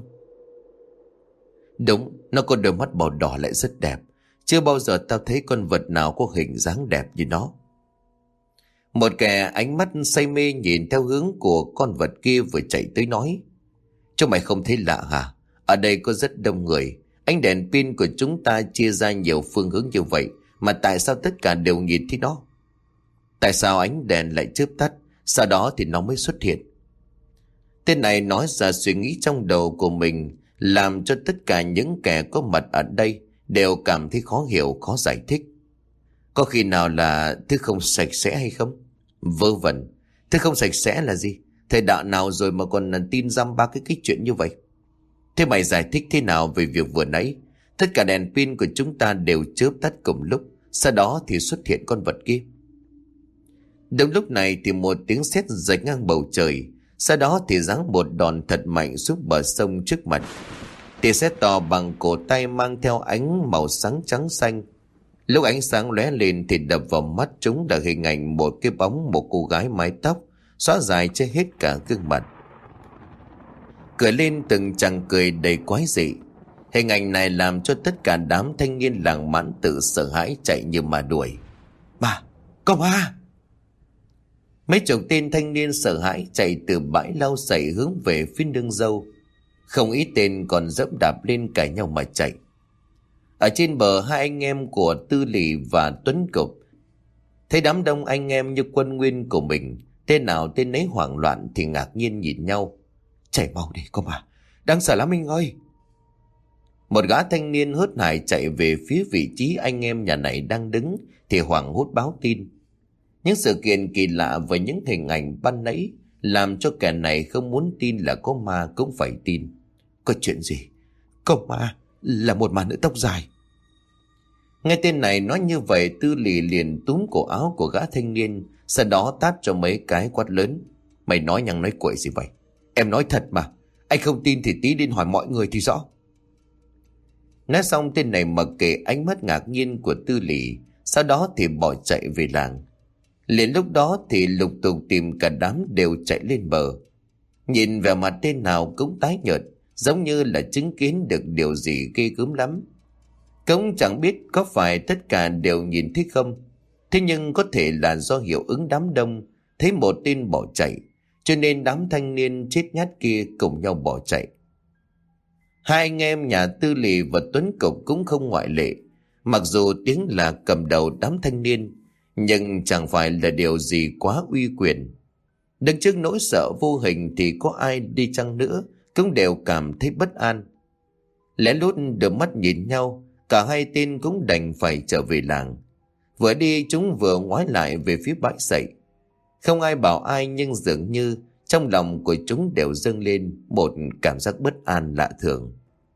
A: Đúng, nó có đôi mắt màu đỏ lại rất đẹp. Chưa bao giờ tao thấy con vật nào có hình dáng đẹp như nó. Một kẻ ánh mắt say mê nhìn theo hướng của con vật kia vừa chạy tới nói: chúng mày không thấy lạ hả? Ở đây có rất đông người, ánh đèn pin của chúng ta chia ra nhiều phương hướng như vậy, mà tại sao tất cả đều nhìn thấy nó? Tại sao ánh đèn lại chớp tắt, sau đó thì nó mới xuất hiện? Tên này nói ra suy nghĩ trong đầu của mình, làm cho tất cả những kẻ có mặt ở đây đều cảm thấy khó hiểu, khó giải thích. Có khi nào là thứ không sạch sẽ hay không? Vớ vẩn, thứ không sạch sẽ là gì? Thời đạo nào rồi mà còn tin dăm ba cái cái chuyện như vậy? Thế mày giải thích thế nào về việc vừa nãy tất cả đèn pin của chúng ta đều chớp tắt cùng lúc, sau đó thì xuất hiện con vật kia? Đúng lúc này thì một tiếng sét rạch ngang bầu trời, sau đó thì giáng một đòn thật mạnh xuống bờ sông trước mặt. Tia sét to bằng cổ tay mang theo ánh màu sáng trắng xanh. Lúc ánh sáng lóe lên thì đập vào mắt chúng là hình ảnh một cái bóng một cô gái mái tóc xõa dài che hết cả gương mặt, cười lên từng chàng cười đầy quái dị. Hình ảnh này làm cho tất cả đám thanh niên làng Mãn Tự sợ hãi chạy như mà đuổi. Bà, có ma! Mấy chục tên thanh niên sợ hãi chạy từ bãi lau sậy hướng về phía nương dâu. Không ít tên còn dẫm đạp lên cãi nhau mà chạy. Ở trên bờ, hai anh em của Tư Lì và Tuấn Cục thấy đám đông anh em như quân nguyên của mình, tên nào tên ấy hoảng loạn thì ngạc nhiên nhìn nhau. Chạy mau đi cô bà, đáng sợ lắm anh ơi! Một gã thanh niên hớt hải chạy về phía vị trí anh em nhà này đang đứng thì hoảng hốt báo tin. Những sự kiện kỳ lạ và những hình ảnh ban nãy làm cho kẻ này không muốn tin là có ma cũng phải tin. Có chuyện gì? Có ma, là một ma nữ tóc dài. Nghe tên này nói như vậy, Tư Lì liền túm cổ áo của gã thanh niên, sau đó tát cho mấy cái quát lớn: mày nói nhăng nói quậy gì vậy? Em nói thật mà, anh không tin thì tí đến hỏi mọi người thì rõ. Nói xong tên này mặc kệ ánh mắt ngạc nhiên của Tư Lì, sau đó thì bỏ chạy về làng. Liền lúc đó thì lục tục tìm cả đám đều chạy lên bờ. Nhìn vẻ mặt tên nào cũng tái nhợt, giống như là chứng kiến được điều gì ghê gớm lắm. Cũng chẳng biết có phải tất cả đều nhìn thấy không. Thế nhưng có thể là do hiệu ứng đám đông thấy một tên bỏ chạy, cho nên đám thanh niên chết nhát kia cùng nhau bỏ chạy. Hai anh em nhà Tư Lì và Tuấn Cục cũng không ngoại lệ. Mặc dù tiếng là cầm đầu đám thanh niên, nhưng chẳng phải là điều gì quá uy quyền. Đứng trước nỗi sợ vô hình thì có ai đi chăng nữa cũng đều cảm thấy bất an. Lẽ lút đưa mắt nhìn nhau, cả hai tên cũng đành phải trở về làng. Vừa đi chúng vừa ngoái lại về phía bãi sậy. Không ai bảo ai, nhưng dường như trong lòng của chúng đều dâng lên một cảm giác bất an lạ thường.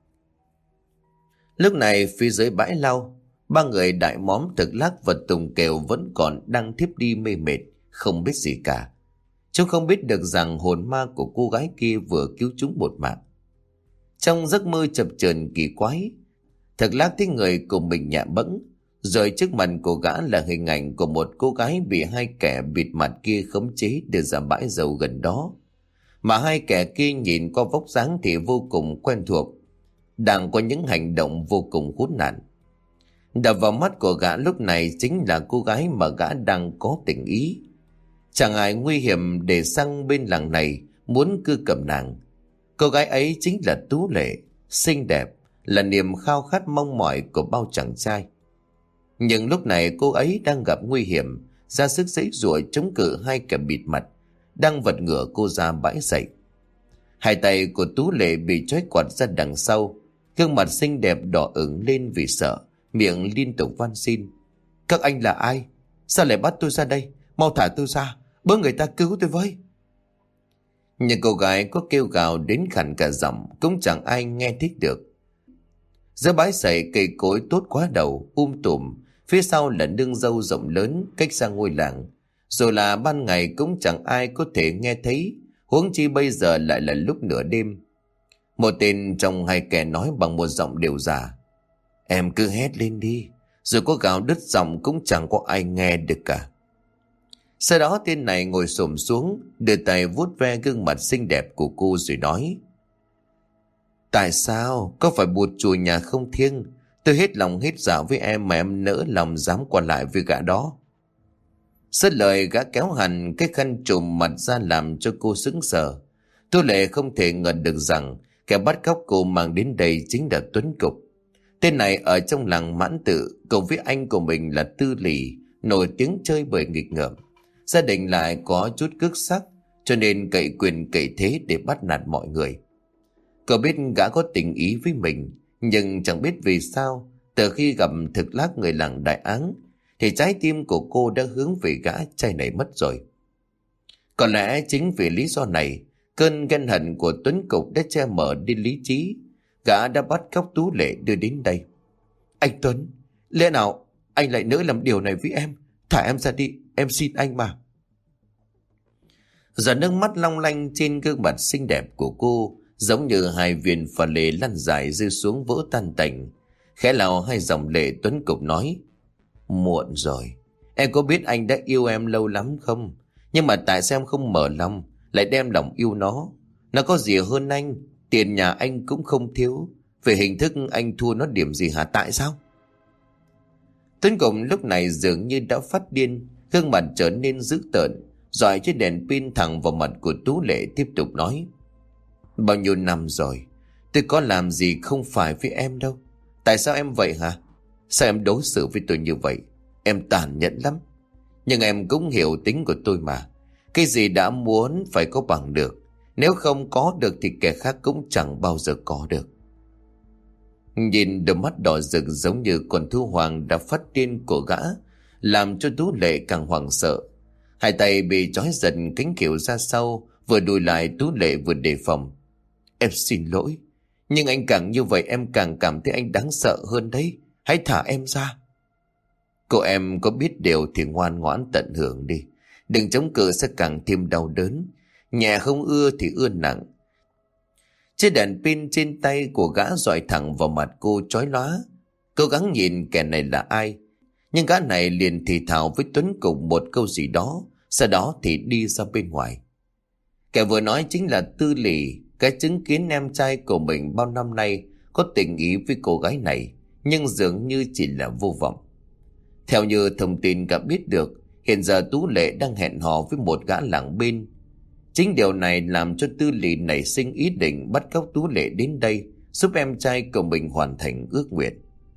A: Lúc này phía dưới bãi lau, ba người Đại Móm, Thực Lắc và Tùng Kèo vẫn còn đang thiếp đi mê mệt, không biết gì cả. Chúng không biết được rằng hồn ma của cô gái kia vừa cứu chúng một mạng. Trong giấc mơ chập chờn kỳ quái, Thực Lắc thấy người cùng mình nhạ bẫng, rồi trước mặt của gã là hình ảnh của một cô gái bị hai kẻ bịt mặt kia khống chế đưa ra bãi dầu gần đó. Mà hai kẻ kia nhìn qua vóc dáng thì vô cùng quen thuộc, đang có những hành động vô cùng khốn nạn. Đập vào mắt của gã lúc này chính là cô gái mà gã đang có tình ý. Chẳng ai nguy hiểm để sang bên làng này muốn cưa cầm nàng. Cô gái ấy chính là Tú Lệ, xinh đẹp, là niềm khao khát mong mỏi của bao chàng trai. Nhưng lúc này cô ấy đang gặp nguy hiểm, ra sức giãy giụa chống cự hai kẻ bịt mặt đang vật ngửa cô ra bãi sậy. Hai tay của Tú Lệ bị trói quạt ra đằng sau, gương mặt xinh đẹp đỏ ửng lên vì sợ, miệng liên tục van xin: "Các anh là ai? Sao lại bắt tôi ra đây? Mau thả tôi ra, bớ người ta cứu tôi với." Nhưng cô gái có kêu gào đến khản cả giọng cũng chẳng ai nghe thích được. Giữa bãi sậy cây cối tốt quá đầu, um tùm, phía sau là nương dâu rộng lớn cách xa ngôi làng. Dù là ban ngày cũng chẳng ai có thể nghe thấy, huống chi bây giờ lại là lúc nửa đêm. Một tên trong hai kẻ nói bằng một giọng đều già: "Em cứ hét lên đi, rồi có gào đứt giọng cũng chẳng có ai nghe được cả." Sau đó tên này ngồi xổm xuống, đưa tay vuốt ve gương mặt xinh đẹp của cô rồi nói: "Tại sao? Có phải bụt chùa nhà không thiêng? Tôi hết lòng hết dạ với em mà em nỡ lòng dám qua lại với gã đó." Dứt lời gã kéo hẳn cái khăn trùm mặt ra làm cho cô sững sờ. Tú Lệ không thể ngờ được rằng kẻ bắt cóc cô mang đến đây chính là Tuấn Cục. Tên này ở trong làng Mãn Tự cùng với anh của mình là Tư Lì nổi tiếng chơi bời nghịch ngợm. Gia đình lại có chút cước sắc, cho nên cậy quyền cậy thế để bắt nạt mọi người. Cậu biết gã có tình ý với mình, nhưng chẳng biết vì sao từ khi gặp Thực Lắc người làng Đại Áng thì trái tim của cô đã hướng về gã trai này mất rồi. Có lẽ chính vì lý do này, cơn ghen hận của Tuấn Cục đã che mở đi lý trí. Gã đã bắt cóc Tú Lệ đưa đến đây. "Anh Tuấn, lẽ nào anh lại nỡ làm điều này với em? Thả em ra đi, em xin anh mà." Giọt nước mắt long lanh trên gương mặt xinh đẹp của cô giống như hai viên pha lê lăn dài rơi xuống vỡ tan tành. Khẽ lau hai dòng lệ, Tuấn Cục nói: "Muộn rồi. Em có biết anh đã yêu em lâu lắm không? Nhưng mà tại sao em không mở lòng, lại đem lòng yêu nó? Nó có gì hơn anh? Tiền nhà anh cũng không thiếu. Về hình thức anh thua nó điểm gì hả? Tại sao?" Tuấn Cục lúc này dường như đã phát điên, gương mặt trở nên dữ tợn, dọi chiếc đèn pin thẳng vào mặt của Tú Lệ, tiếp tục nói: "Bao nhiêu năm rồi, tôi có làm gì không phải với em đâu. Tại sao em vậy hả? Sao em đối xử với tôi như vậy? Em tàn nhẫn lắm. Nhưng em cũng hiểu tính của tôi mà. Cái gì đã muốn phải có bằng được. Nếu không có được thì kẻ khác cũng chẳng bao giờ có được." Nhìn đôi mắt đỏ rực giống như con thú hoàng đã phát điên của gã, làm cho Tú Lệ càng hoảng sợ. Hai tay bị trói giật cánh kiểu ra sau, vừa đùi lại Tú Lệ vừa đề phòng. "Em xin lỗi, nhưng anh càng như vậy em càng cảm thấy anh đáng sợ hơn đấy. Hãy thả em ra." "Cô em có biết điều thì ngoan ngoãn tận hưởng đi. Đừng chống cự sẽ càng thêm đau đớn. Nhẹ không ưa thì ưa nặng." Chiếc đèn pin trên tay của gã dọi thẳng vào mặt cô chói lóa. Cố gắng nhìn kẻ này là ai, nhưng gã này liền thì thào với Tuấn Cục một câu gì đó, sau đó thì đi ra bên ngoài. Kẻ vừa nói chính là Tư Lì, cái chứng kiến em trai của mình bao năm nay có tình ý với cô gái này, nhưng dường như chỉ là vô vọng. Theo như thông tin cả biết được, hiện giờ Tú Lệ đang hẹn hò với một gã làng bên. Chính điều này làm cho Tư Lì nảy sinh ý định bắt cóc Tú Lệ đến đây, giúp em trai của mình hoàn thành ước nguyện.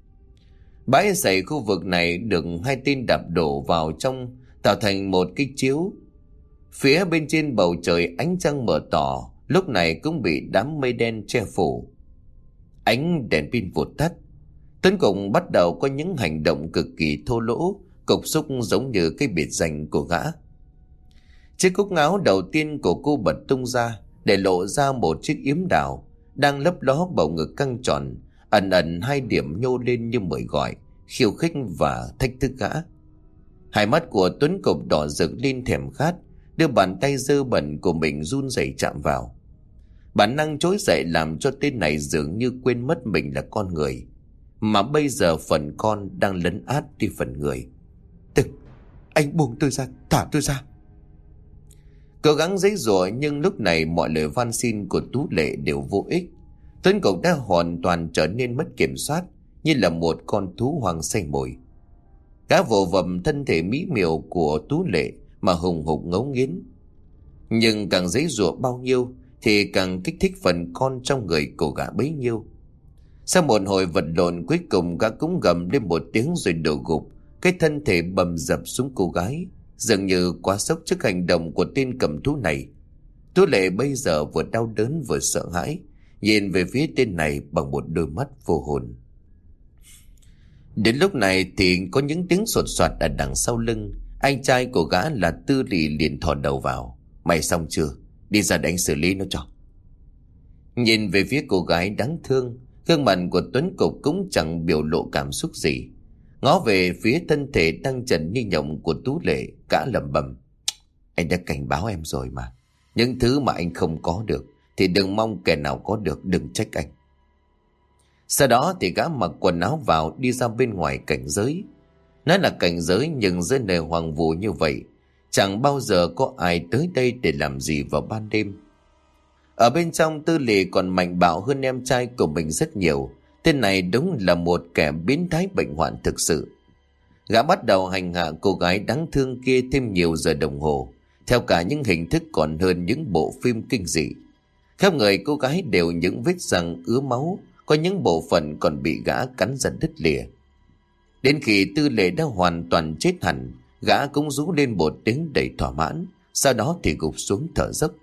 A: Bãi sậy khu vực này được hai tên đạp đổ vào trong, tạo thành một cái chiếu. Phía bên trên bầu trời ánh trăng mờ tỏ, lúc này cũng bị đám mây đen che phủ. Ánh đèn pin vụt tắt. Tuấn Cục bắt đầu có những hành động cực kỳ thô lỗ, cục xúc giống như cái biệt danh của gã. Chiếc cúc áo đầu tiên của cô bật tung ra, để lộ ra một chiếc yếm đào đang lấp ló bầu ngực căng tròn, ẩn ẩn hai điểm nhô lên như mời gọi, khiêu khích và thách thức gã. Hai mắt của Tuấn Cục đỏ rực lên thèm khát, đưa bàn tay dơ bẩn của mình run rẩy chạm vào. Bản năng trỗi dậy làm cho tên này dường như quên mất mình là con người, mà bây giờ phần con đang lấn át đi phần người. Đừng, anh buông tôi ra, thả tôi ra. Cố gắng giãy giụa nhưng lúc này mọi lời van xin của Tú Lệ đều vô ích. Tuấn Cục đã hoàn toàn trở nên mất kiểm soát, như là một con thú hoang say mồi. Gã vồ vầm thân thể mỹ miều của Tú Lệ mà hùng hục ngấu nghiến. Nhưng càng giãy giụa bao nhiêu thì càng kích thích phần con trong người của gã bấy nhiêu. Sau một hồi vật lộn, cuối cùng gã cũng gầm lên một tiếng rồi đổ gục, cái thân thể bầm dập xuống cô gái, dường như quá sốc trước hành động của tên cầm thú này. Tú Lệ bây giờ vừa đau đớn vừa sợ hãi, nhìn về phía tên này bằng một đôi mắt vô hồn. Đến lúc này thì có những tiếng sột soạt ở đằng sau lưng. Anh trai của gã là Tư Lì liền thò đầu vào. Mày xong chưa? Đi ra đánh xử lý nó cho. Nhìn về phía cô gái đáng thương, gương mặt của Tuấn Cục cũng chẳng biểu lộ cảm xúc gì. Ngó về phía thân thể đang trần như nhộng của Tú Lệ, cả lẩm bẩm: Anh đã cảnh báo em rồi mà. Những thứ mà anh không có được thì đừng mong kẻ nào có được, đừng trách anh. Sau đó thì gã mặc quần áo vào, đi ra bên ngoài cảnh giới. Nói là cảnh giới, nhưng dưới nơi hoang vu như vậy chẳng bao giờ có ai tới đây để làm gì vào ban đêm. Ở bên trong, Tư Lì còn mạnh bạo hơn em trai của mình rất nhiều. Tên này đúng là một kẻ biến thái bệnh hoạn thực sự. Gã bắt đầu hành hạ cô gái đáng thương kia thêm nhiều giờ đồng hồ, theo cả những hình thức còn hơn những bộ phim kinh dị. Khắp người cô gái đều những vết răng ứa máu, có những bộ phận còn bị gã cắn ra đứt lìa. Đến khi Tư Lệ đã hoàn toàn chết hẳn, gã cũng rú lên một tiếng đầy thỏa mãn, sau đó thì gục xuống thở dốc.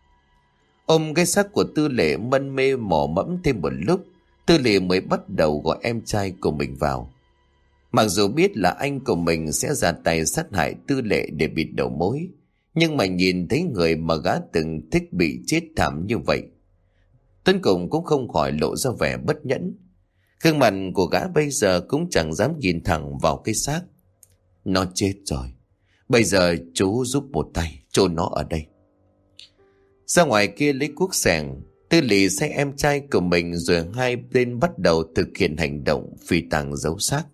A: Ôm cái xác của Tư Lệ mân mê mò mẫm thêm một lúc, Tư Lệ mới bắt đầu gọi em trai của mình vào. Mặc dù biết là anh của mình sẽ ra tay sát hại Tư Lệ để bịt đầu mối, nhưng mà nhìn thấy người mà gã từng thích bị chết thảm như vậy, Tuấn Cục cũng không khỏi lộ ra vẻ bất nhẫn. Gương mặt của gã bây giờ cũng chẳng dám nhìn thẳng vào cái xác. Nó chết rồi, bây giờ chú giúp một tay chôn nó ở đây. Ra ngoài kia lấy cuốc xẻng, Tư Lì xe em trai của mình, rồi hai bên bắt đầu thực hiện hành động phi tang giấu xác.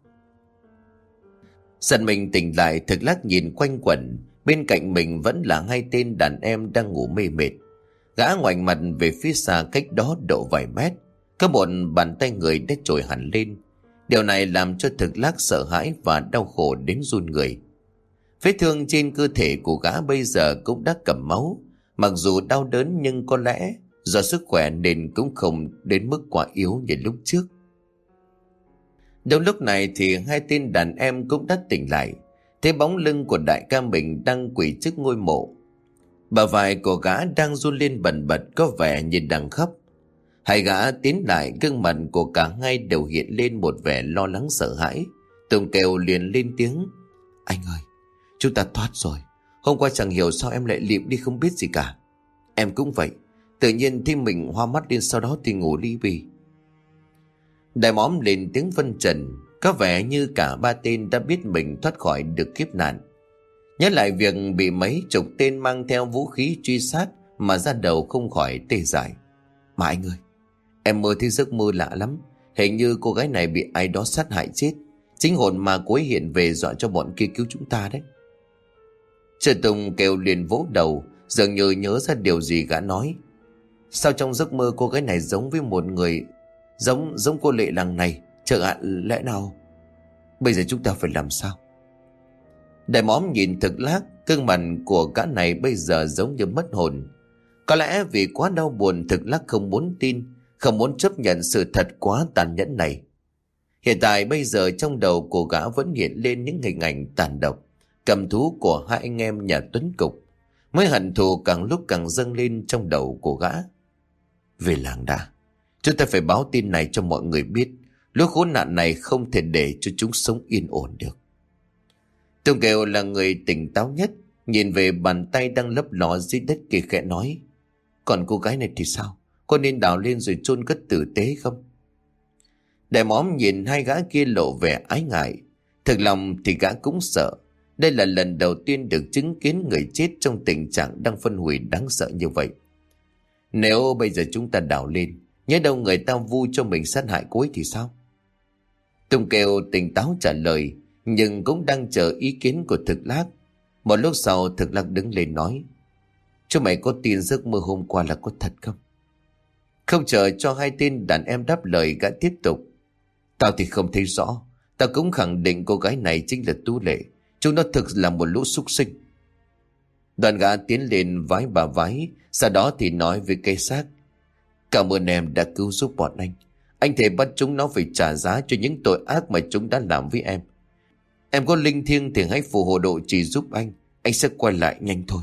A: Giật mình tỉnh lại, thực lắc nhìn quanh quẩn, bên cạnh mình vẫn là hai tên đàn em đang ngủ mê mệt. Gã ngoảnh mặt về phía xa cách đó độ vài mét, có một bàn tay người đã trồi hẳn lên. Điều này làm cho thực lắc sợ hãi và đau khổ đến run người. Vết thương trên cơ thể của gã bây giờ cũng đã cầm máu. Mặc dù đau đớn nhưng có lẽ do sức khỏe nên cũng không đến mức quá yếu như lúc trước. Đúng lúc này thì hai tên đàn em cũng đã tỉnh lại, thấy bóng lưng của đại ca mình đang quỳ trước ngôi mộ. Bờ vai của gã đang run lên bần bật, có vẻ như đang khóc. Hai gã tiến lại, gương mặt của cả hai đều hiện lên một vẻ lo lắng sợ hãi. Tùng kêu liền lên tiếng: Anh ơi, chúng ta thoát rồi. Hôm qua chẳng hiểu sao em lại liệm đi không biết gì cả. Em cũng vậy, tự nhiên thì mình hoa mắt lên, sau đó thì ngủ li bì. Đại móm lên tiếng phân trần, có vẻ như cả ba tên đã biết mình thoát khỏi được kiếp nạn. Nhớ lại việc bị mấy chục tên mang theo vũ khí truy sát mà ra đầu không khỏi tê dại. Mà anh ơi, em mơ thấy giấc mơ lạ lắm. Hình như cô gái này bị ai đó sát hại chết. Chính hồn ma cô ấy hiện về dọa cho bọn kia cứu chúng ta đấy. Trời Tùng kêu liền vỗ đầu, dường như nhớ ra điều gì gã nói. Sao trong giấc mơ cô gái này giống với một người, Giống giống cô Lệ làng này, Chẳng hạn lẽ nào bây giờ chúng ta phải làm sao? Đại móm nhìn Thực Lác, gương mặt của gã này bây giờ giống như mất hồn. Có lẽ vì quá đau buồn, Thực Lác không muốn tin, không muốn chấp nhận sự thật quá tàn nhẫn này. Hiện tại bây giờ trong đầu của gã vẫn hiện lên những hình ảnh tàn độc, cầm thú của hai anh em nhà Tuấn Cục. Mới hận thù càng lúc càng dâng lên trong đầu của gã. Về làng đã, chúng ta phải báo tin này cho mọi người biết. Lũ khốn nạn này không thể để cho chúng sống yên ổn được. Tùng Kiều là người tỉnh táo nhất, nhìn về bàn tay đang lấp ló dưới đất kia khẽ nói: Còn cô gái này thì sao? Có nên đào lên rồi chôn cất tử tế không? Đại móm nhìn hai gã kia lộ vẻ ái ngại. Thực lòng thì gã cũng sợ. Đây là lần đầu tiên được chứng kiến người chết trong tình trạng đang phân hủy đáng sợ như vậy. Nếu bây giờ chúng ta đào lên, nhớ đâu người ta vui cho mình sát hại cô ấy thì sao? Tùng Kiều tỉnh táo trả lời, nhưng cũng đang chờ ý kiến của Thực Lác. Một lúc sau Thực Lác đứng lên nói: Chúng mày có tin giấc mơ hôm qua là có thật không? Không chờ cho hai tên đàn em đáp lời, gã tiếp tục: Tao thì không thấy rõ. Tao cũng khẳng định cô gái này chính là Tú Lệ. Chúng nó thực là một lũ súc sinh. Đoàn gã tiến lên vái bà vái, sau đó thì nói với cây xác: Cảm ơn em đã cứu giúp bọn anh. Anh thề bắt chúng nó phải trả giá cho những tội ác mà chúng đã làm với em. Em có linh thiêng thì hãy phù hộ độ trì giúp anh. Anh sẽ quay lại nhanh thôi.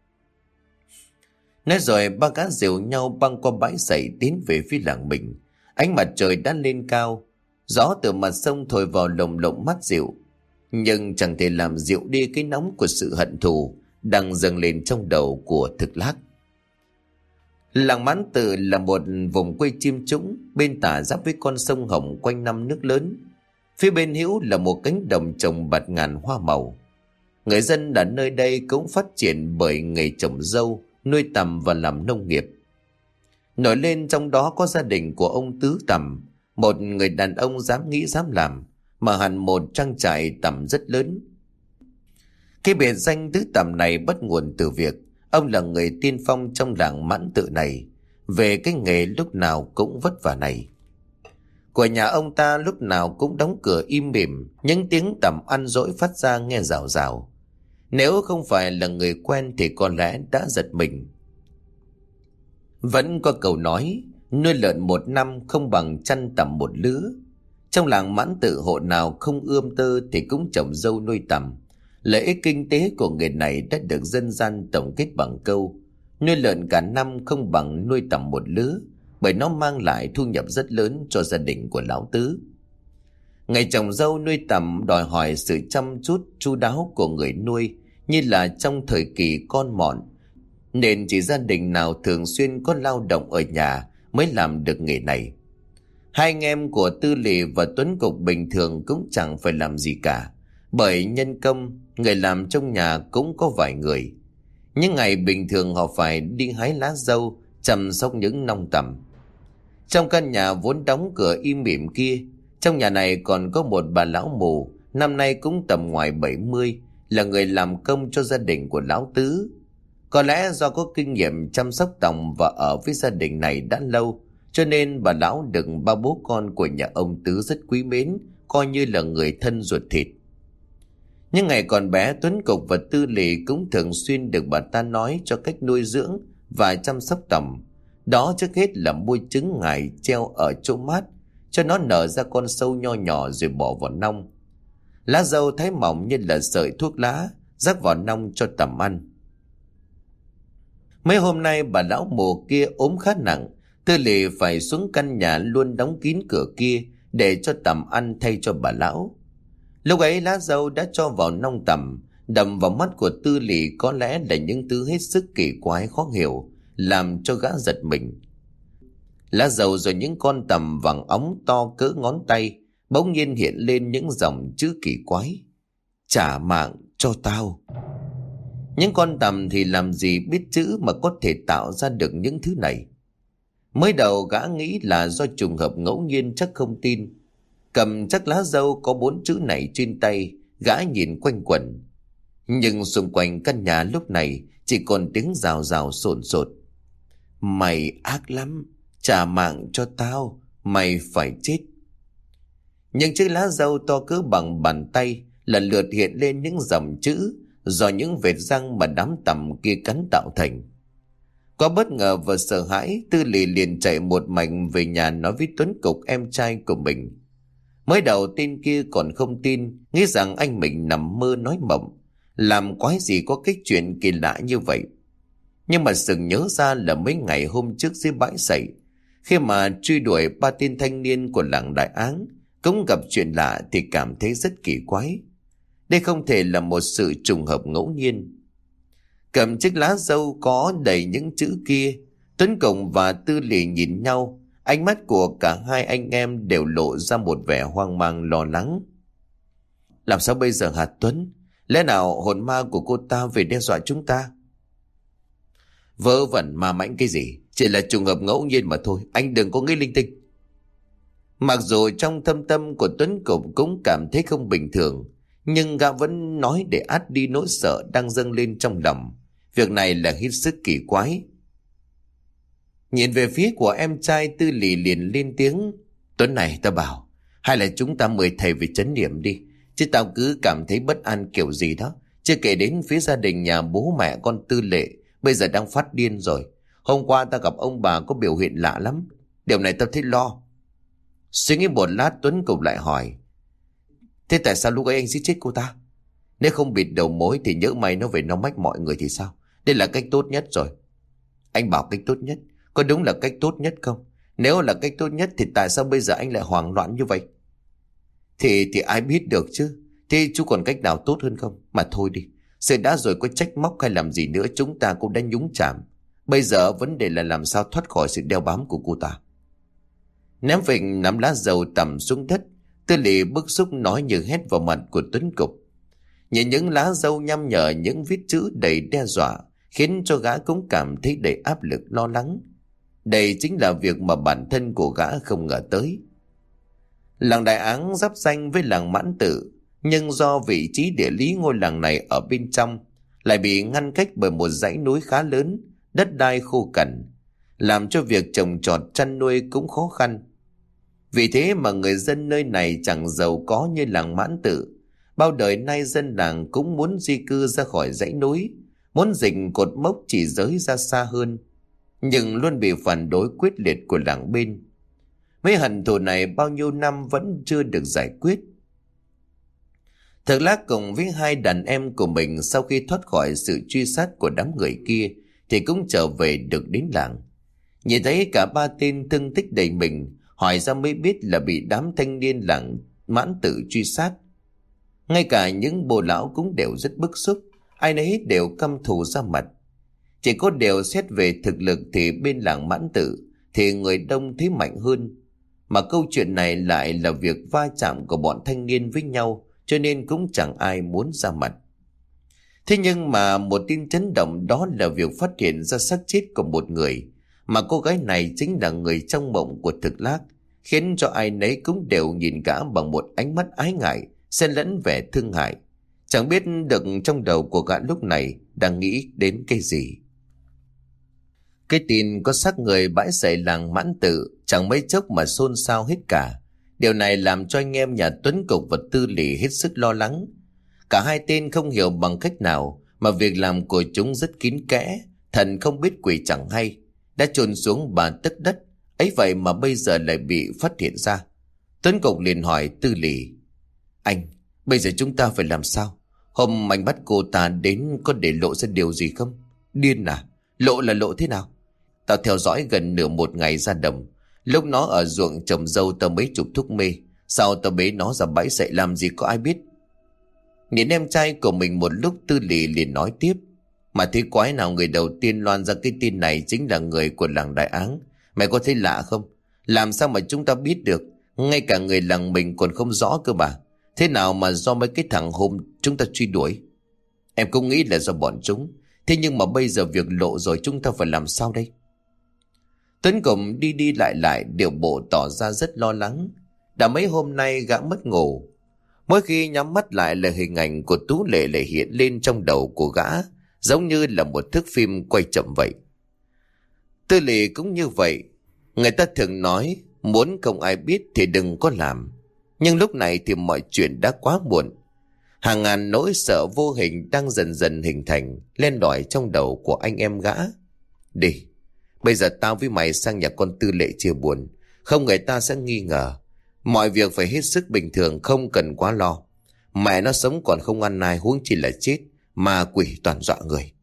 A: Nói rồi ba gã dìu nhau băng qua bãi sậy tiến về phía làng mình. Ánh mặt trời đã lên cao, gió từ mặt sông thổi vào lồng lộng mát dịu, nhưng chẳng thể làm dịu đi cái nóng của sự hận thù đang dâng lên trong đầu của Thực Lác. Làng Mãn Tự là một vùng quê chiêm trũng, bên tả giáp với con sông Hồng quanh năm nước lớn. Phía bên hữu là một cánh đồng trồng bạt ngàn hoa màu. Người dân ở nơi đây cũng phát triển bởi nghề trồng dâu, nuôi tầm và làm nông nghiệp. Nổi lên trong đó có gia đình của ông Tứ Tầm, một người đàn ông dám nghĩ dám làm, mà hẳn một trang trại tầm rất lớn. Cái biệt danh Tứ Tầm này bắt nguồn từ việc ông là người tiên phong trong làng Mãn Tự này về cái nghề lúc nào cũng vất vả này. Của nhà ông ta lúc nào cũng đóng cửa im mỉm, những tiếng tầm ăn dỗi phát ra nghe rào rào. Nếu không phải là người quen thì có lẽ đã giật mình. Vẫn có câu nói, nuôi lợn một năm không bằng chăn tằm một lứa. Trong làng Mãn Tự hộ nào không ươm tơ thì cũng trồng dâu nuôi tằm. Lợi ích kinh tế của nghề này đã được dân gian tổng kết bằng câu: nuôi lợn cả năm không bằng nuôi tằm một lứa, bởi nó mang lại thu nhập rất lớn cho gia đình của lão Tứ. Ngày trồng dâu nuôi tằm đòi hỏi sự chăm chút chu đáo của người nuôi, như là trong thời kỳ con mọn, nên chỉ gia đình nào thường xuyên có lao động ở nhà mới làm được nghề này. Hai anh em của Tư Lì và Tuấn Cục bình thường cũng chẳng phải làm gì cả, bởi nhân công, người làm trong nhà cũng có vài người. Những ngày bình thường họ phải đi hái lá dâu, chăm sóc những nông tằm. Trong căn nhà vốn đóng cửa im mỉm kia, trong nhà này còn có một bà lão mù, năm nay cũng tầm ngoài bảy mươi, là người làm công cho gia đình của lão Tứ. Có lẽ do có kinh nghiệm chăm sóc tòng và ở với gia đình này đã lâu, cho nên bà lão được ba bố con của nhà ông Tứ rất quý mến, coi như là người thân ruột thịt. Những ngày còn bé, Tuấn Cục và Tư Lì cũng thường xuyên được bà ta nói cho cách nuôi dưỡng và chăm sóc tòng. Đó trước hết là mua trứng ngải treo ở chỗ mát, cho nó nở ra con sâu nho nhỏ rồi bỏ vào nong. Lá dâu thái mỏng như là sợi thuốc lá, rắc vào nong cho tằm ăn. Mấy hôm nay bà lão mù kia ốm khá nặng, Tư Lì phải xuống căn nhà luôn đóng kín cửa kia để cho tằm ăn thay cho bà lão. Lúc ấy lá dâu đã cho vào nong tằm, đầm vào mắt của Tư Lì có lẽ là những thứ hết sức kỳ quái khó hiểu, làm cho gã giật mình. Lá dâu rồi những con tằm vàng óng to cỡ ngón tay bỗng nhiên hiện lên những dòng chữ kỳ quái: trả mạng cho tao. Những con tằm thì làm gì biết chữ mà có thể tạo ra được những thứ này. Mới đầu gã nghĩ là do trùng hợp ngẫu nhiên, chắc không tin. Cầm chắc lá dâu có bốn chữ này trên tay, gã nhìn quanh quẩn. Nhưng xung quanh căn nhà lúc này chỉ còn tiếng rào rào sồn sột: mày ác lắm, trả mạng cho tao, mày phải chết. Những chiếc lá dâu to cỡ bằng bàn tay lần lượt hiện lên những dòng chữ do những vệt răng mà đám tằm kia cắn tạo thành. Quá bất ngờ và sợ hãi, Tư Lì liền chạy một mạch về nhà nói với Tuấn Cục, em trai của mình. Mới đầu tên kia còn không tin, nghĩ rằng anh mình nằm mơ nói mộng, làm quái gì có cái chuyện kỳ lạ như vậy. Nhưng mà sừng nhớ ra là mấy ngày hôm trước dưới bãi sậy, khi mà truy đuổi ba tên thanh niên của làng Đại Áng cũng gặp chuyện lạ thì cảm thấy rất kỳ quái. Đây không thể là một sự trùng hợp ngẫu nhiên. Cầm chiếc lá dâu có đầy những chữ kia, Tuấn Cổng và Tư Lì nhìn nhau, ánh mắt của cả hai anh em đều lộ ra một vẻ hoang mang lo lắng. Làm sao bây giờ hả Tuấn? Lẽ nào hồn ma của cô ta về đe dọa chúng ta? Vớ vẩn ma mãnh cái gì, chỉ là trùng hợp ngẫu nhiên mà thôi, anh đừng có nghĩ linh tinh. Mặc dù trong thâm tâm của Tuấn Cổng cũng cảm thấy không bình thường, nhưng gã vẫn nói để át đi nỗi sợ đang dâng lên trong lòng. Việc này là hết sức kỳ quái. Nhìn về phía của em trai, Tư Lì liền lên tiếng. Tuấn này, ta bảo hay là chúng ta mời thầy về trấn điểm đi, chứ tao cứ cảm thấy bất an kiểu gì đó. Chưa kể đến phía gia đình nhà bố mẹ con Tư Lệ bây giờ đang phát điên rồi. Hôm qua ta gặp ông bà có biểu hiện lạ lắm, điều này tao thấy lo. Suy nghĩ một lát, Tuấn Cục lại hỏi, thế tại sao lúc ấy anh giết chết cô ta? Nếu không bịt đầu mối thì nhỡ may nó về nó mách mọi người thì sao? Đây là cách tốt nhất rồi. Anh bảo cách tốt nhất, có đúng là cách tốt nhất không? Nếu là cách tốt nhất thì tại sao bây giờ anh lại hoảng loạn như vậy? Thì thì ai biết được chứ. Thế chú còn cách nào tốt hơn không? Mà thôi đi, sự đã rồi, có trách móc hay làm gì nữa chúng ta cũng đã nhúng chạm. Bây giờ vấn đề là làm sao thoát khỏi sự đeo bám của cô ta. Ném vịnh nắm lá dầu tầm xuống đất, Tư Lì bức xúc nói như hét vào mặt của Tuấn Cục. Nhìn những lá dâu nhăm nhở những viết chữ đầy đe dọa khiến cho gã cũng cảm thấy đầy áp lực lo lắng. Đây chính là việc mà bản thân của gã không ngờ tới. Làng Đại Áng giáp ranh với làng Mãn Tự, nhưng do vị trí địa lý ngôi làng này ở bên trong lại bị ngăn cách bởi một dãy núi khá lớn, đất đai khô cằn, làm cho việc trồng trọt chăn nuôi cũng khó khăn. Vì thế mà người dân nơi này chẳng giàu có như làng Mãn Tự. Bao đời nay dân làng cũng muốn di cư ra khỏi dãy núi, muốn dịch cột mốc chỉ giới ra xa hơn, nhưng luôn bị phản đối quyết liệt của làng bên. Mấy hận thù này bao nhiêu năm vẫn chưa được giải quyết. Thợ Lác cùng với hai đàn em của mình sau khi thoát khỏi sự truy sát của đám người kia thì cũng trở về được đến làng. Nhìn thấy cả ba tên thương tích đầy mình, hỏi ra mới biết là bị đám thanh niên làng Mãn Tự truy sát. Ngay cả những bồ lão cũng đều rất bức xúc, ai nấy đều căm thù ra mặt. Chỉ có điều xét về thực lực thì bên làng Mãn Tự thì người đông thấy mạnh hơn. Mà câu chuyện này lại là việc va chạm của bọn thanh niên với nhau, cho nên cũng chẳng ai muốn ra mặt. Thế nhưng mà một tin chấn động đó là việc phát hiện ra xác chết của một người, mà cô gái này chính là người trong mộng của Thực Lác, khiến cho ai nấy cũng đều nhìn gã bằng một ánh mắt ái ngại, xen lẫn vẻ thương hại. Chẳng biết được trong đầu của gã lúc này đang nghĩ đến cái gì. Cái tin có xác người bãi sậy làng Mãn Tự chẳng mấy chốc mà xôn xao hết cả. Điều này làm cho anh em nhà Tuấn Cục và Tư Lì hết sức lo lắng. Cả hai tên không hiểu bằng cách nào mà việc làm của chúng rất kín kẽ, thần không biết quỷ chẳng hay, đã chôn xuống bà tấc đất ấy, vậy mà bây giờ lại bị phát hiện ra. Tuấn Cục liền hỏi Tư Lì, anh, bây giờ chúng ta phải làm sao? Hôm anh bắt cô ta đến có để lộ ra điều gì không? Điên à? Lộ là lộ thế nào? Tao theo dõi gần nửa một ngày ra đồng, lúc nó ở ruộng trồng dâu tao mấy chục thuốc mê, sao tao bế nó ra bãi sậy làm gì có ai biết. Nhìn em trai của mình một lúc, Tư Lì liền nói tiếp, mà thế quái nào người đầu tiên loan ra cái tin này chính là người của làng Đại Áng. Mày có thấy lạ không? Làm sao mà chúng ta biết được? Ngay cả người làng mình còn không rõ cơ mà. Thế nào mà do mấy cái thằng hôm chúng ta truy đuổi? Em cũng nghĩ là do bọn chúng. Thế nhưng mà bây giờ việc lộ rồi, chúng ta phải làm sao đây? Tuấn Cổng đi đi lại lại, điều bộ tỏ ra rất lo lắng. Đã mấy hôm nay gã mất ngủ. Mỗi khi nhắm mắt lại là hình ảnh của Tú Lệ lại hiện lên trong đầu của gã, giống như là một thước phim quay chậm vậy. Tư Lì cũng như vậy. Người ta thường nói muốn không ai biết thì đừng có làm. Nhưng lúc này thì mọi chuyện đã quá muộn. Hàng ngàn nỗi sợ vô hình đang dần dần hình thành, len lỏi trong đầu của anh em gã. Đi, bây giờ tao với mày sang nhà con Tư Lệ chia buồn. Không người ta sẽ nghi ngờ. Mọi việc phải hết sức bình thường, không cần quá lo. Mẹ nó sống còn không ăn ai, huống chi là chết. Ma quỷ toàn dọa người.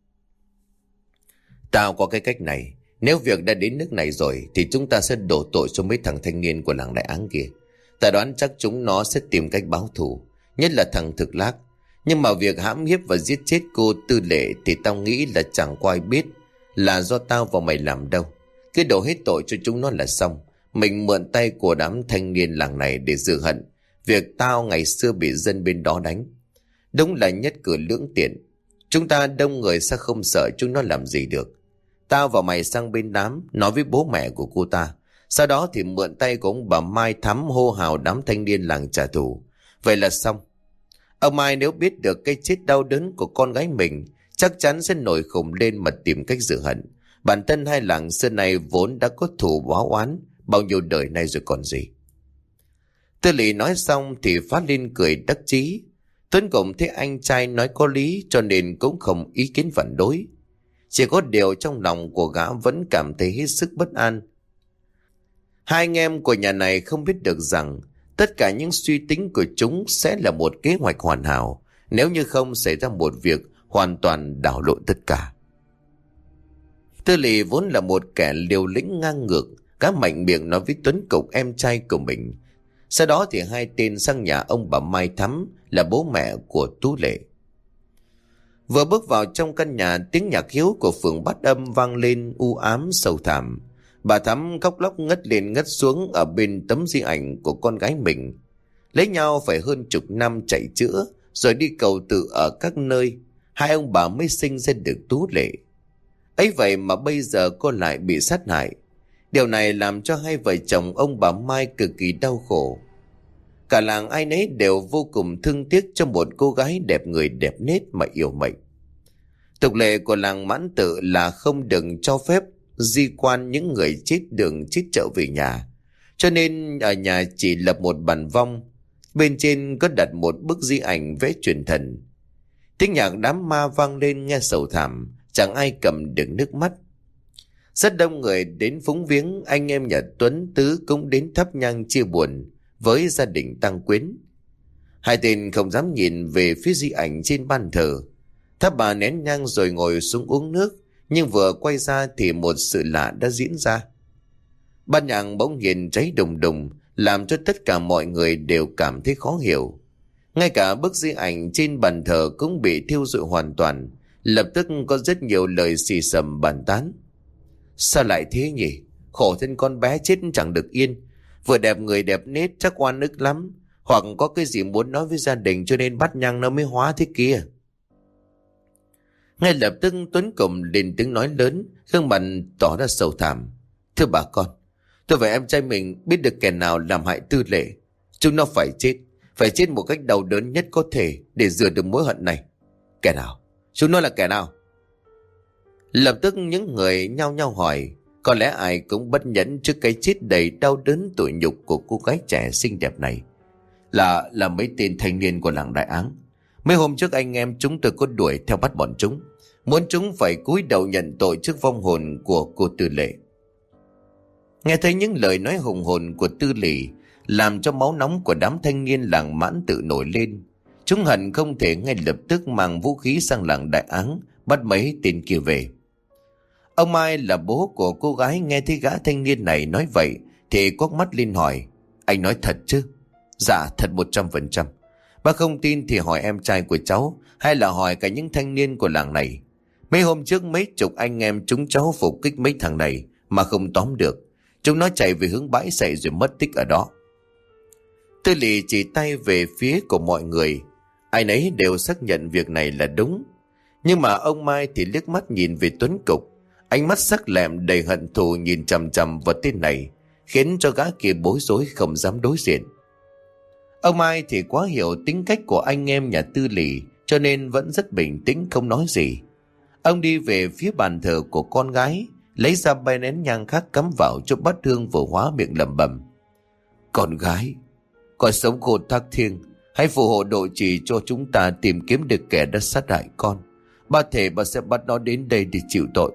A: Tao có cái cách này. Nếu việc đã đến nước này rồi thì chúng ta sẽ đổ tội cho mấy thằng thanh niên của làng Đại Áng kia. Ta đoán chắc chúng nó sẽ tìm cách báo thù, nhất là thằng Thực Lác. Nhưng mà việc hãm hiếp và giết chết cô Tư Lệ thì tao nghĩ là chẳng có ai biết là do tao và mày làm đâu. Cứ đổ hết tội cho chúng nó là xong. Mình mượn tay của đám thanh niên làng này để dự hận việc tao ngày xưa bị dân bên đó đánh. Đúng là nhất cử lưỡng tiện. Chúng ta đông người sẽ không sợ chúng nó làm gì được. Tao và mày sang bên đám, nói với bố mẹ của cô ta. Sau đó thì mượn tay của ông bà Mai Thắm hô hào đám thanh niên làng trả thù. Vậy là xong. Ông Mai nếu biết được cái chết đau đớn của con gái mình, chắc chắn sẽ nổi khùng lên mà tìm cách dự hận. Bản thân hai làng xưa này vốn đã có thù báo oán bao nhiêu đời nay rồi còn gì. Tư Lỵ nói xong thì phát lên cười đắc chí. Tuấn cũng thấy anh trai nói có lý cho nên cũng không ý kiến phản đối. Chỉ có điều trong lòng của gã vẫn cảm thấy hết sức bất an. Hai anh em của nhà này không biết được rằng tất cả những suy tính của chúng sẽ là một kế hoạch hoàn hảo, nếu như không xảy ra một việc hoàn toàn đảo lộn tất cả. Tư Lỵ vốn là một kẻ liều lĩnh ngang ngược, gã mạnh miệng nói với Tuấn Cục em trai của mình. Sau đó thì hai tên sang nhà ông bà Mai Thắm là bố mẹ của Tú Lệ. Vừa bước vào trong căn nhà, tiếng nhạc hiếu của phường Bát Âm vang lên u ám sâu thẳm. Bà Thắm khóc lóc ngất lên ngất xuống ở bên tấm di ảnh của con gái mình. Lấy nhau phải hơn chục năm chạy chữa, rồi đi cầu tự ở các nơi, hai ông bà mới sinh ra được Tú Lệ. Ấy vậy mà bây giờ cô lại bị sát hại. Điều này làm cho hai vợ chồng ông bà Mai cực kỳ đau khổ. Cả làng ai nấy đều vô cùng thương tiếc cho một cô gái đẹp người đẹp nết mà yêu mệnh. Tục lệ của làng Mãn Tự là không được cho phép di quan những người chết đường chết chợ về nhà. Cho nên ở nhà chỉ lập một bàn vong, bên trên có đặt một bức di ảnh vẽ truyền thần. Tiếng nhạc đám ma vang lên nghe sầu thảm, chẳng ai cầm được nước mắt. Rất đông người đến phúng viếng, anh em nhà Tuấn Tứ cũng đến thắp nhang chia buồn với gia đình Tăng Quyến. Hai tên không dám nhìn về phía di ảnh trên ban thờ. Thắp bà nén nhang rồi ngồi xuống uống nước, nhưng vừa quay ra thì một sự lạ đã diễn ra. Ban nhạc bỗng nhiên cháy đùng đùng, làm cho tất cả mọi người đều cảm thấy khó hiểu. Ngay cả bức di ảnh trên bàn thờ cũng bị thiêu rụi hoàn toàn. Lập tức có rất nhiều lời xì xầm bàn tán. Sao lại thế nhỉ? Khổ thân con bé chết chẳng được yên. Vừa đẹp người đẹp nết chắc oan ức lắm. Hoặc có cái gì muốn nói với gia đình cho nên bắt nhang nó mới hóa thế kia. Ngay lập tức Tuấn Cẩm lên tiếng nói lớn, gương mặt tỏ ra sầu thảm. Thưa bà con, tôi và em trai mình biết được kẻ nào làm hại Tư Lệ. Chúng nó phải chết, phải chết một cách đau đớn nhất có thể để rửa được mối hận này. Kẻ nào? Chúng nó là kẻ nào? Lập tức những người nhao nhao hỏi. Có lẽ ai cũng bất nhẫn trước cái chết đầy đau đớn tủi nhục của cô gái trẻ xinh đẹp này. Là là mấy tên thanh niên của làng Đại Áng. Mấy hôm trước anh em chúng tôi có đuổi theo bắt bọn chúng, muốn chúng phải cúi đầu nhận tội trước vong hồn của cô Tư Lệ. Nghe thấy những lời nói hùng hồn của Tư Lệ làm cho máu nóng của đám thanh niên làng Mãn Tự nổi lên. Chúng hận không thể ngay lập tức mang vũ khí sang làng Đại Áng bắt mấy tên kia về. Ông Mai là bố của cô gái nghe thấy gã thanh niên này nói vậy thì quắc mắt lên hỏi. Anh nói thật chứ? Dạ thật một trăm phần trăm. Bác không tin thì hỏi em trai của cháu, hay là hỏi cả những thanh niên của làng này. Mấy hôm trước mấy chục anh em chúng cháu phục kích mấy thằng này mà không tóm được. Chúng nó chạy về hướng bãi sậy rồi mất tích ở đó. Tư Lỵ chỉ tay về phía của mọi người. Ai nấy đều xác nhận việc này là đúng. Nhưng mà ông Mai thì liếc mắt nhìn về Tuấn Cục. Ánh mắt sắc lẹm đầy hận thù nhìn chằm chằm vào tên này, khiến cho gã kia bối rối không dám đối diện. Ông Mai thì quá hiểu tính cách của anh em nhà Tư Lỵ, cho nên vẫn rất bình tĩnh không nói gì. Ông đi về phía bàn thờ của con gái, lấy ra ba nén nhang khác cắm vào cho bát hương vừa hóa miệng lẩm bẩm. Con gái, Con sống khôn thác thiêng, hãy phù hộ độ trì cho chúng ta tìm kiếm được kẻ đã sát hại con. Ba thề ba sẽ bắt nó đến đây để chịu tội.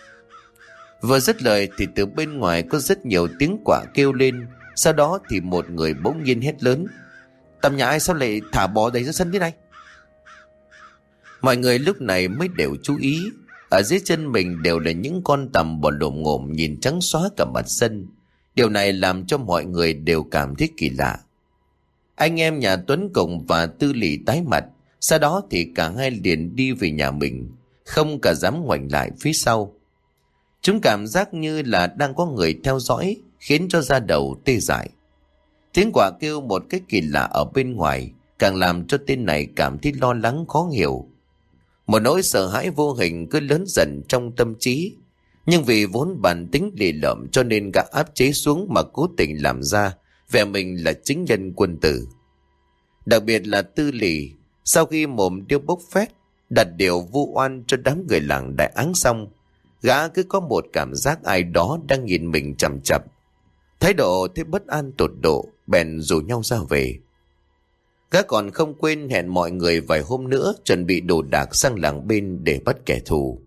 A: Vừa dứt lời thì từ bên ngoài có rất nhiều tiếng quạ kêu lên. Sau đó thì một người bỗng nhiên hét lớn: Tầm nhà ai sao lại thả bò đầy ra sân thế này? Mọi người lúc này mới đều chú ý. Ở dưới chân mình đều là những con tằm bò lồm ngồm nhìn trắng xóa cả mặt sân. Điều này làm cho mọi người đều cảm thấy kỳ lạ. Anh em nhà Tuấn Cùng và Tư Lỵ tái mặt. Sau đó thì cả hai liền đi về nhà mình, không cả dám ngoảnh lại phía sau. Chúng cảm giác như là đang có người theo dõi, khiến cho da đầu tê dại. Tiếng quạ kêu một cách kỳ lạ ở bên ngoài càng làm cho tên này cảm thấy lo lắng khó hiểu. Một nỗi sợ hãi vô hình cứ lớn dần trong tâm trí. Nhưng vì vốn bản tính lì lợm cho nên gã áp chế xuống mà cố tình làm ra vẻ mình là chính nhân quân tử. Đặc biệt là Tư Lỵ, sau khi mồm điêu bốc phét đặt điều vu oan cho đám người làng Đại Áng xong, gã cứ có một cảm giác ai đó đang nhìn mình chằm chằm. Thái độ thấy bất an tột độ, bèn rủ nhau ra về. Gã còn không quên hẹn mọi người vài hôm nữa chuẩn bị đồ đạc sang làng bên để bắt kẻ thù.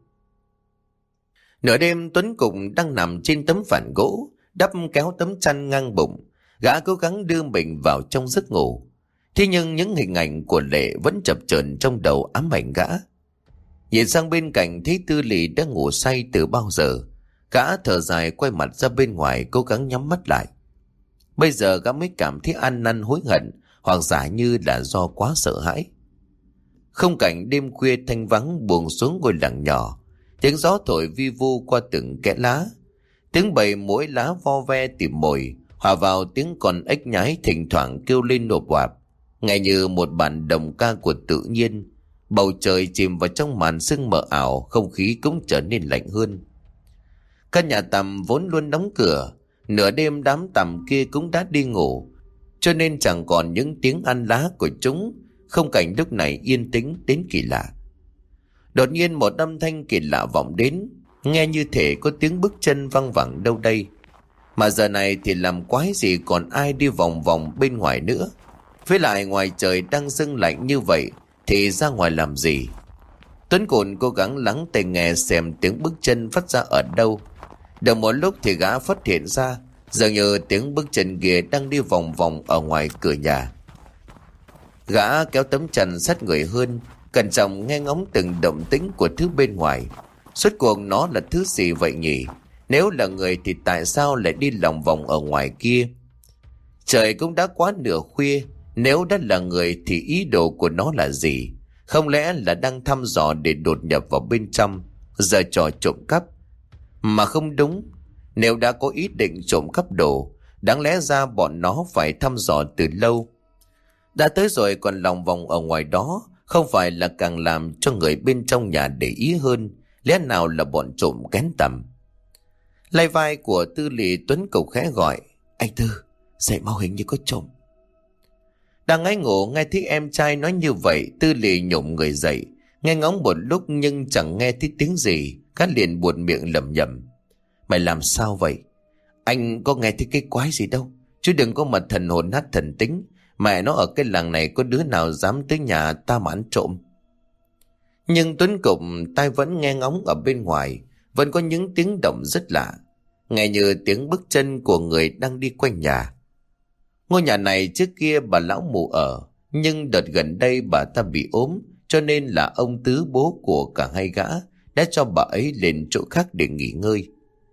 A: Nửa đêm Tuấn Cùng đang nằm trên tấm phản gỗ, đắp kéo tấm chăn ngang bụng. Gã cố gắng đưa mình vào trong giấc ngủ. Thế nhưng những hình ảnh của Lệ vẫn chập chờn trong đầu ám ảnh gã. Nhìn sang bên cạnh thấy Tư Lỵ đã ngủ say từ bao giờ. Gã thở dài quay mặt ra bên ngoài cố gắng nhắm mắt lại. Bây giờ gã mới cảm thấy ăn năn hối hận, hoặc giả như là do quá sợ hãi. Khung cảnh đêm khuya thanh vắng buông xuống ngôi làng nhỏ. Tiếng gió thổi vi vu qua từng kẽ lá. Tiếng bầy mỗi lá vo ve tìm mồi, hòa vào tiếng con ếch nhái thỉnh thoảng kêu lên nộp oạp. Nghe như một bản đồng ca của tự nhiên. Bầu trời chìm vào trong màn sương mờ ảo, không khí cũng trở nên lạnh hơn. Căn nhà tằm vốn luôn đóng cửa, nửa đêm đám tằm kia cũng đã đi ngủ, cho nên chẳng còn những tiếng ăn lá của chúng. Không cảnh lúc này yên tĩnh đến kỳ lạ. Đột nhiên một âm thanh kỳ lạ vọng đến, nghe như thể có tiếng bước chân văng vẳng đâu đây. Mà giờ này thì làm quái gì còn ai đi vòng vòng bên ngoài nữa. Với lại ngoài trời đang sương lạnh như vậy thì ra ngoài làm gì? Tuấn Cồn cố gắng lắng tai nghe xem tiếng bước chân phát ra ở đâu. Được một lúc thì gã phát hiện ra dường như tiếng bước chân kia đang đi vòng vòng ở ngoài cửa nhà. Gã kéo tấm chăn sát người hơn, cẩn trọng nghe ngóng từng động tĩnh của thứ bên ngoài. Suốt cuộc nó là thứ gì vậy nhỉ? Nếu là người thì tại sao lại đi lòng vòng ở ngoài kia? Trời cũng đã quá nửa khuya, nếu đã là người thì ý đồ của nó là gì? Không lẽ là đang thăm dò để đột nhập vào bên trong, giờ trò trộm cắp? Mà không đúng, nếu đã có ý định trộm cắp đồ, đáng lẽ ra bọn nó phải thăm dò từ lâu. Đã tới rồi còn lòng vòng ở ngoài đó, không phải là càng làm cho người bên trong nhà để ý hơn? Lẽ nào là bọn trộm kén tầm? Lay vai của Tư Lỵ, Tuấn Cục khẽ gọi: Anh Tư, dậy mau, hình như có trộm. Đang ngáy ngủ nghe thấy em trai nói như vậy, Tư Lỵ nhổm người dậy, nghe ngóng một lúc nhưng chẳng nghe thấy tiếng gì. Gã liền buột miệng lẩm nhẩm: Mày làm sao vậy? Anh có nghe thấy cái quái gì đâu, chứ đừng có mà thần hồn nát thần tính. Mẹ nó, ở cái làng này có đứa nào dám tới nhà ta mà ăn trộm? Nhưng Tuấn Cục tai vẫn nghe ngóng ở bên ngoài, vẫn có những tiếng động rất lạ, nghe như tiếng bước chân của người đang đi quanh nhà. Ngôi nhà này trước kia bà lão mù ở, nhưng đợt gần đây bà ta bị ốm, cho nên là ông Tứ, bố của cả hai gã, đã cho bà ấy lên chỗ khác để nghỉ ngơi.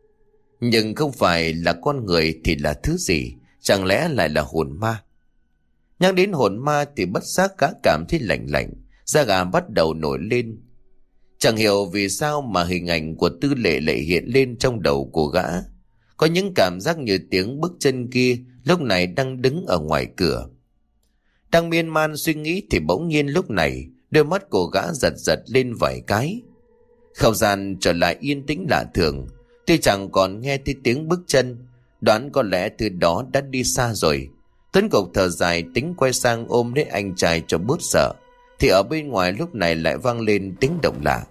A: Nhưng không phải là con người thì là thứ gì? Chẳng lẽ lại là hồn ma? Nhắc đến hồn ma thì bất giác gã cảm thấy lạnh lạnh, da gà bắt đầu nổi lên. Chẳng hiểu vì sao mà hình ảnh của Tư Lệ lại hiện lên trong đầu của gã. Có những cảm giác như tiếng bước chân kia lúc này đang đứng ở ngoài cửa. Đang miên man suy nghĩ thì bỗng nhiên lúc này đôi mắt của gã giật giật lên vài cái. Không gian trở lại yên tĩnh lạ thường. Tuy chẳng còn nghe thấy tiếng bước chân, đoán có lẽ từ đó đã đi xa rồi. Tuấn Cục thở dài tính quay sang ôm lấy anh trai cho bớt sợ, thì ở bên ngoài lúc này lại vang lên tiếng động lạ.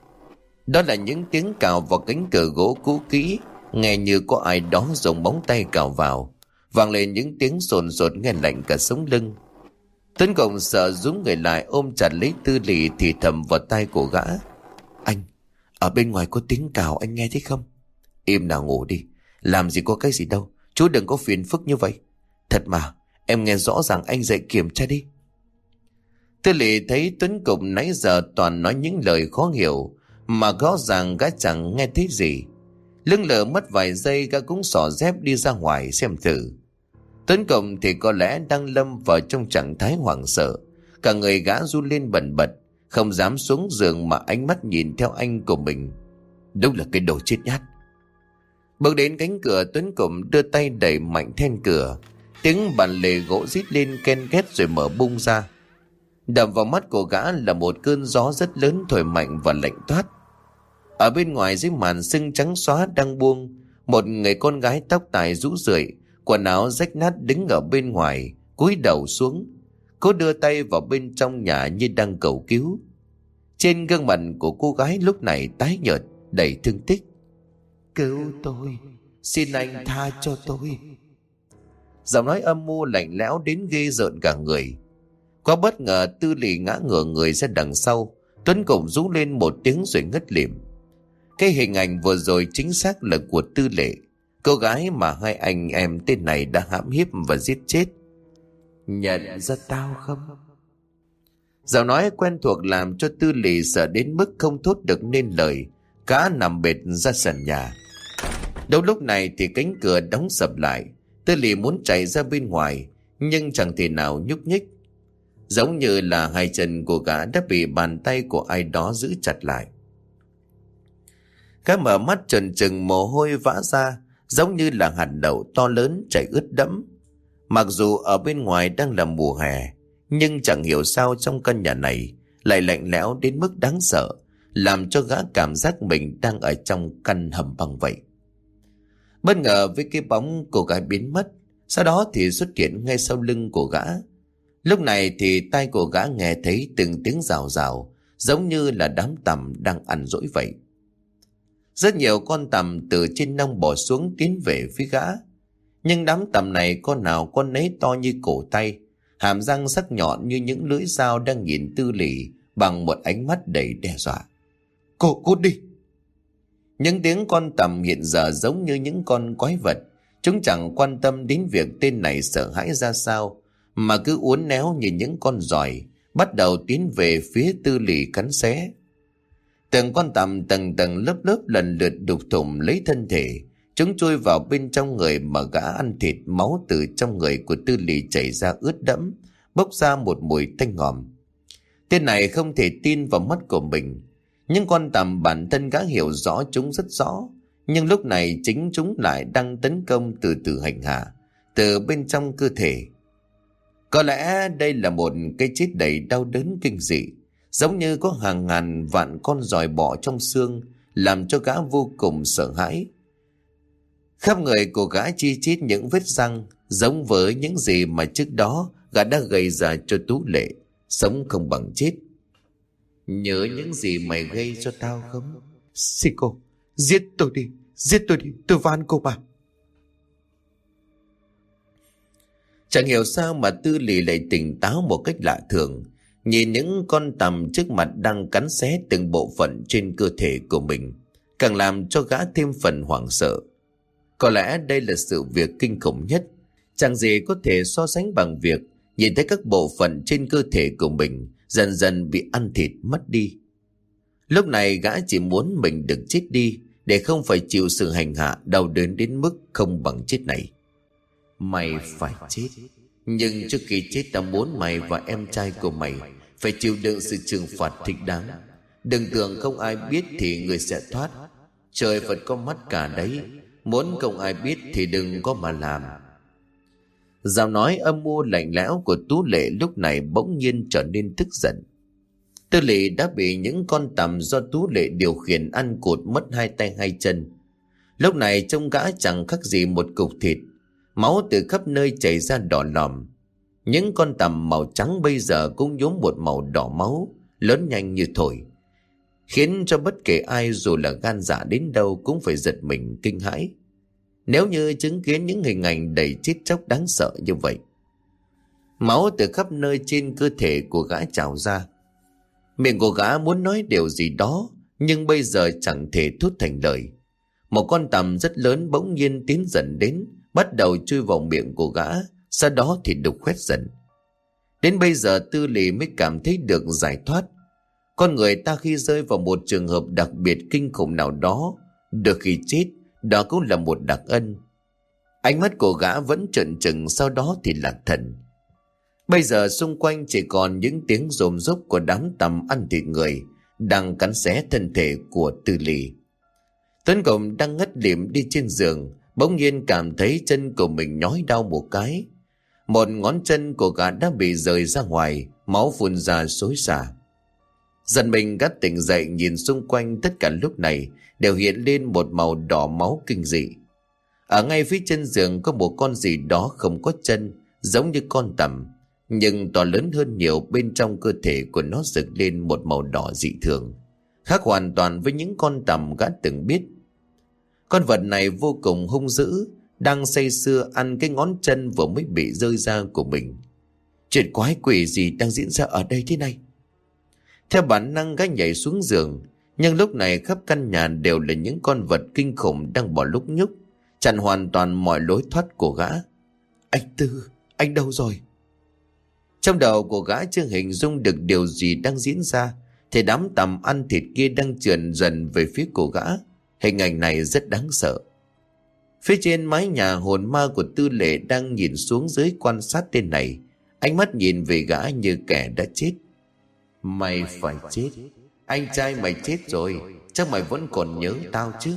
A: Đó là những tiếng cào vào cánh cửa gỗ cũ kỹ, nghe như có ai đó dùng móng tay cào vào. vang lên những tiếng sồn sột nghe lạnh cả sống lưng. Tuấn Cộng sợ rúm người lại ôm chặt lấy Tư Lỵ thì thầm vào tai của gã: Anh, ở bên ngoài có tiếng cào, anh nghe thấy không? Im nào, ngủ đi, làm gì có cái gì đâu, chú đừng có phiền phức như vậy. Thật mà, em nghe rõ ràng, anh dậy kiểm tra đi. Tư Lỵ thấy Tuấn Cộng nãy giờ toàn nói những lời khó hiểu, mà rõ ràng gã chẳng nghe thấy gì. Lưng lờ mất vài giây, gã cũng xỏ dép đi ra ngoài xem thử. Tuấn Cộng thì có lẽ đang lâm vào trong trạng thái hoảng sợ, cả người gã run lên bần bật, không dám xuống giường mà ánh mắt nhìn theo anh của mình. Đúng là cái đồ chết nhát. Bước đến cánh cửa, Tuấn Cộng đưa tay đẩy mạnh then cửa, tiếng bàn lề gỗ rít lên ken két rồi mở bung ra. Đập vào mắt của gã là một cơn gió rất lớn thổi mạnh và lạnh toát. Ở bên ngoài dưới màn sương trắng xóa đang buông, một người con gái tóc tai rũ rượi, quần áo rách nát đứng ở bên ngoài, cúi đầu xuống, cô đưa tay vào bên trong nhà như đang cầu cứu. Trên gương mặt của cô gái lúc này tái nhợt, đầy thương tích. Cứu tôi, xin anh tha cho tôi. Giọng nói âm mưu lạnh lẽo đến ghê rợn cả người. Quá bất ngờ, Tư Lỵ ngã ngửa người ra đằng sau. Tuấn Cộng rú lên một tiếng rồi ngất lịm. Cái hình ảnh vừa rồi chính xác là của Tư Lệ, cô gái mà hai anh em tên này đã hãm hiếp và giết chết. Nhận ra tao không? Giọng nói quen thuộc làm cho Tư Lỵ sợ đến mức không thốt được nên lời. Cá nằm bệt ra sân nhà. Đâu lúc này thì cánh cửa đóng sập lại. Tư Lỵ muốn chạy ra bên ngoài, nhưng chẳng thể nào nhúc nhích, giống như là hai chân của gã đã bị bàn tay của ai đó giữ chặt lại. Gã mở mắt trần trừng, mồ hôi vã ra, giống như là hạt đậu to lớn chảy ướt đẫm. Mặc dù ở bên ngoài đang là mùa hè, nhưng chẳng hiểu sao trong căn nhà này lại lạnh lẽo đến mức đáng sợ, làm cho gã cảm giác mình đang ở trong căn hầm băng vậy. Bất ngờ với cái bóng cô gái biến mất, sau đó thì xuất hiện ngay sau lưng của gã. Lúc này thì tai của gã nghe thấy từng tiếng rào rào, giống như là đám tằm đang ăn dỗi vậy. Rất nhiều con tằm từ trên nông bò xuống tiến về phía gã. Nhưng đám tằm này con nào con nấy to như cổ tay, hàm răng sắc nhọn như những lưỡi dao đang nhìn Tư Lỵ bằng một ánh mắt đầy đe dọa. Cô cút đi! Những tiếng con tằm hiện giờ giống như những con quái vật. Chúng chẳng quan tâm đến việc tên này sợ hãi ra sao, mà cứ uốn néo như những con giòi, bắt đầu tiến về phía Tư Lỵ cắn xé. Từng con tằm tầng tầng lớp lớp lần lượt đục thủng lấy thân thể. Chúng chui vào bên trong người mà gã ăn thịt, máu từ trong người của Tư Lỵ chảy ra ướt đẫm, bốc ra một mùi tanh ngòm. Tên này không thể tin vào mắt của mình. Những con tằm bản thân gã hiểu rõ chúng rất rõ, nhưng lúc này chính chúng lại đang tấn công từ từ hành hạ từ bên trong cơ thể. Có lẽ đây là một cái chết đầy đau đớn kinh dị, giống như có hàng ngàn vạn con giòi bọ trong xương, làm cho gã vô cùng sợ hãi. Khắp người của gã chi chít những vết răng, giống với những gì mà trước đó gã đã gây ra cho Tú Lệ, sống không bằng chết. Nhớ những gì mày gây cho tao không?
B: Xin cô, giết tôi đi, giết tôi đi, tôi van cô mà.
A: Chẳng hiểu sao mà Tư Lỵ lại tỉnh táo một cách lạ thường, nhìn những con tằm trước mặt đang cắn xé từng bộ phận trên cơ thể của mình, càng làm cho gã thêm phần hoảng sợ. Có lẽ đây là sự việc kinh khủng nhất, chẳng gì có thể so sánh bằng việc nhìn thấy các bộ phận trên cơ thể của mình dần dần bị ăn thịt mất đi. Lúc này gã chỉ muốn mình được chết đi, để không phải chịu sự hành hạ đau đớn đến mức không bằng chết này. Mày phải chết, nhưng trước khi chết tao muốn mày và em trai của mày phải chịu đựng sự trừng phạt thích đáng. Đừng tưởng không ai biết thì người sẽ thoát. Trời Phật có mắt cả đấy, muốn không ai biết thì đừng có mà làm. Giọng nói âm mưu lạnh lẽo của Tú Lệ lúc này bỗng nhiên trở nên tức giận. Tư Lỵ đã bị những con tằm do Tú Lệ điều khiển ăn cụt mất hai tay hai chân. Lúc này trông gã chẳng khác gì một cục thịt, máu từ khắp nơi chảy ra đỏ lòm. Những con tằm màu trắng bây giờ cũng nhuốm một màu đỏ máu, lớn nhanh như thổi, khiến cho bất kể ai dù là gan dạ đến đâu cũng phải giật mình kinh hãi. nếu như chứng kiến những hình ảnh đầy chết chóc đáng sợ như vậy. Máu từ khắp nơi trên cơ thể của gã trào ra. Miệng của gã muốn nói điều gì đó, nhưng bây giờ chẳng thể thốt thành lời. Một con tằm rất lớn bỗng nhiên tiến dần đến, bắt đầu chui vào miệng của gã, sau đó thì đục khoét dần. Đến bây giờ Tư Lì mới cảm thấy được giải thoát. Con người ta khi rơi vào một trường hợp đặc biệt kinh khủng nào đó, được khi chết, đó cũng là một đặc ân. Ánh mắt của gã vẫn trợn trừng, sau đó thì lạc thần. Bây giờ xung quanh chỉ còn những tiếng rôm rốp của đám tằm ăn thịt người đang cắn xé thân thể của Tư Lì. Tuấn Cộng đang ngất lịm đi trên giường, bỗng nhiên cảm thấy chân của mình nhói đau một cái. Một ngón chân của gã đã bị rời ra ngoài, máu phun ra xối xả. Dần mình gắt tỉnh dậy, nhìn xung quanh, tất cả lúc này đều hiện lên một màu đỏ máu kinh dị. Ở ngay phía chân giường có một con gì đó không có chân, giống như con tằm, nhưng to lớn hơn nhiều. Bên trong cơ thể của nó rực lên một màu đỏ dị thường, khác hoàn toàn với những con tằm gã từng biết. Con vật này vô cùng hung dữ, đang say sưa ăn cái ngón chân vừa mới bị rơi ra của mình. Chuyện quái quỷ gì đang diễn ra ở đây thế này? Theo bản năng gã nhảy xuống giường, nhưng lúc này khắp căn nhà đều là những con vật kinh khủng đang bò lúc nhúc, chặn hoàn toàn mọi lối thoát của gã. Anh Tư, anh đâu rồi? Trong đầu của gã chưa hình dung được điều gì đang diễn ra, thì đám tằm ăn thịt kia đang trườn dần về phía của gã. Hình ảnh này rất đáng sợ. Phía trên mái nhà, hồn ma của Tư Lệ đang nhìn xuống dưới quan sát tên này, ánh mắt nhìn về gã như kẻ đã chết. Mày phải chết. Anh trai mày chết rồi, chắc mày vẫn còn nhớ tao chứ?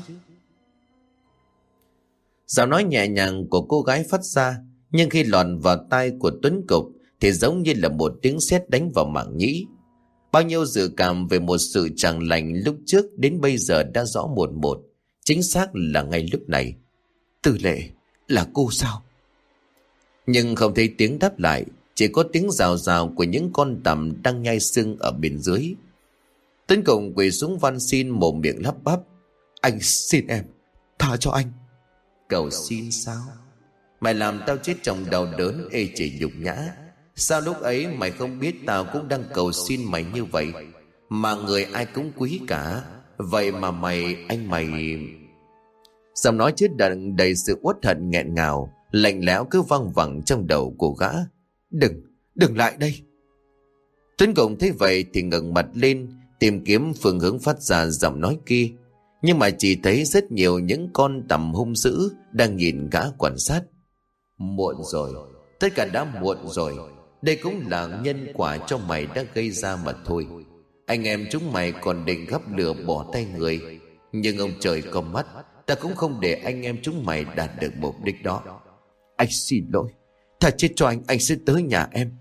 A: Giọng nói nhẹ nhàng của cô gái phát ra, nhưng khi lọt vào tai của Tuấn Cục thì giống như là một tiếng sét đánh vào mảng nhĩ. Bao nhiêu dự cảm về một sự chẳng lành lúc trước đến bây giờ đã rõ một một. Chính xác là ngay lúc này. Tư Lệ, là cô sao? Nhưng không thấy tiếng đáp lại, chỉ có tiếng rào rào của những con tằm đang nhai xương ở bên dưới. Tuấn Cộng quỳ xuống van xin, mồm miệng lắp bắp. Anh xin em, tha cho anh. Cầu xin sao? Mày làm tao chết trong đau đớn ê chề nhục nhã. Sao lúc ấy mày không biết tao cũng đang cầu xin mày như vậy, mà người ai cũng quý cả. Vậy mà mày, anh mày... Giọng nói chết đận đầy sự uất hận nghẹn ngào, lạnh lẽo cứ văng vẳng trong đầu của gã. Đừng, đừng lại đây. Tuấn Cộng thấy vậy thì ngẩng mặt lên, tìm kiếm phương hướng phát ra giọng nói kia, nhưng mà chỉ thấy rất nhiều những con tằm hung dữ đang nhìn gã quan sát. Muộn rồi, tất cả đã muộn rồi. Đây cũng là nhân quả cho mày đã gây ra mà thôi. Anh em chúng mày còn định gắp lửa bỏ tay người, nhưng ông trời có mắt, ta cũng không để anh em chúng mày đạt được mục đích đó. Anh xin lỗi, thà chết cho anh, anh sẽ tới nhà em.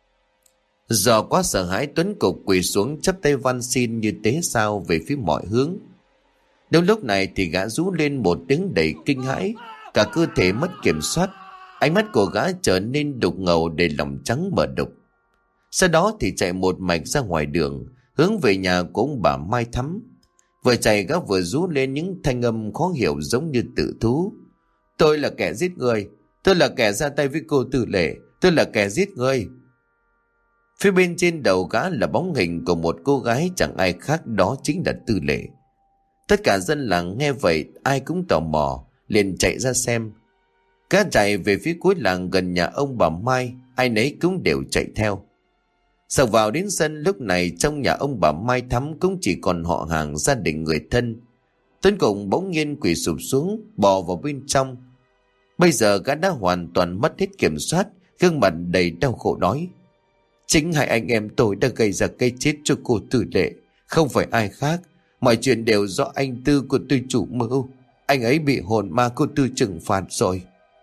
A: Do quá sợ hãi, Tuấn Cục quỳ xuống chắp tay van xin như tế sao về phía mọi hướng. Đúng lúc này thì gã rú lên một tiếng đầy kinh hãi, cả cơ thể mất kiểm soát. Ánh mắt của gã trở nên đục ngầu để lòng trắng mở đục. Sau đó thì chạy một mạch ra ngoài đường, hướng về nhà của ông bà Mai Thắm. Vừa chạy gã vừa rú lên những thanh âm khó hiểu giống như tự thú. Tôi là kẻ giết người, tôi là kẻ ra tay với cô Tư Lệ, tôi là kẻ giết người. Phía bên trên đầu gã là bóng hình của một cô gái chẳng ai khác, đó chính là Tư Lệ. Tất cả dân làng nghe vậy ai cũng tò mò, liền chạy ra xem. Gã chạy về phía cuối làng gần nhà ông bà Mai, ai nấy cũng đều chạy theo. Sờ vào đến sân, lúc này trong nhà ông bà Mai Thắm cũng chỉ còn họ hàng, gia đình người thân. Tuấn Cộng bỗng nhiên quỳ sụp xuống, bò vào bên trong. Bây giờ gã đã hoàn toàn mất hết kiểm soát, gương mặt đầy đau khổ nói. Chính hai anh em tôi đã gây ra cái chết cho cô Tư Lệ, không phải ai khác. Mọi chuyện đều do anh Tư của tôi chủ mưu. Anh ấy bị hồn ma cô Tư trừng phạt rồi.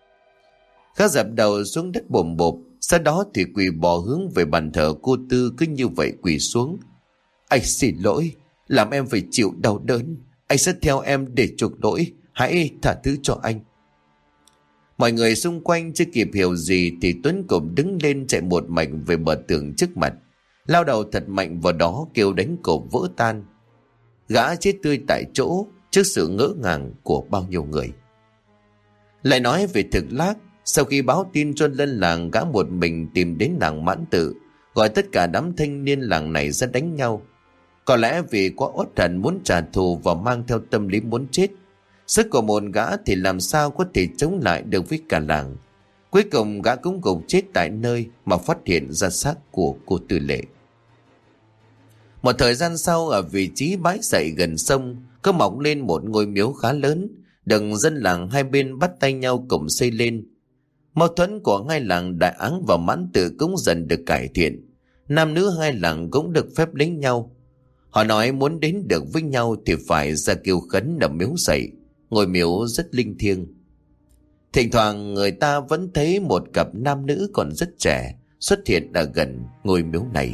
A: Gã dập đầu xuống đất bồm bộp, sau đó thì quỳ bò hướng về bàn thờ cô Tư, cứ như vậy quỳ xuống. Anh xin lỗi, làm em phải chịu đau đớn. Anh sẽ theo em để chuộc lỗi, hãy tha thứ cho anh. Mọi người xung quanh chưa kịp hiểu gì thì Tuấn Cổm đứng lên chạy một mạch về bờ tường trước mặt, lao đầu thật mạnh vào đó, kêu đánh cổ vỡ tan. Gã chết tươi tại chỗ trước sự ngỡ ngàng của bao nhiêu người. Lại nói về Thực Lác, sau khi báo tin cho dân làng, gã một mình tìm đến làng Mãn Tự, gọi tất cả đám thanh niên làng này ra đánh nhau. Có lẽ vì quá uất hận muốn trả thù và mang theo tâm lý muốn chết, sức của một gã thì làm sao có thể chống lại được với cả làng. Cuối cùng gã cũng gục chết tại nơi mà phát hiện ra xác của cô Tư Lệ. Một thời gian sau, ở vị trí bãi sậy gần sông có mọc lên một ngôi miếu khá lớn, được dân làng hai bên bắt tay nhau cùng xây lên. Mâu thuẫn của hai làng Đại Áng và Mãn Tự cũng dần được cải thiện. Nam nữ hai làng cũng được phép lấy nhau. Họ nói muốn đến được với nhau thì phải ra kêu khấn ở miếu sậy, ngôi miếu rất linh thiêng. Thỉnh thoảng người ta vẫn thấy một cặp nam nữ còn rất trẻ xuất hiện ở gần ngôi miếu này.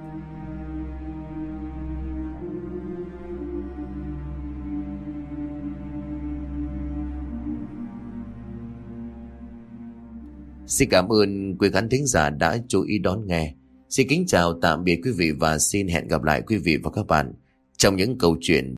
A: Xin cảm ơn quý khán thính giả đã chú ý đón nghe. Xin kính chào tạm biệt quý vị và xin hẹn gặp lại quý vị và các bạn trong những câu chuyện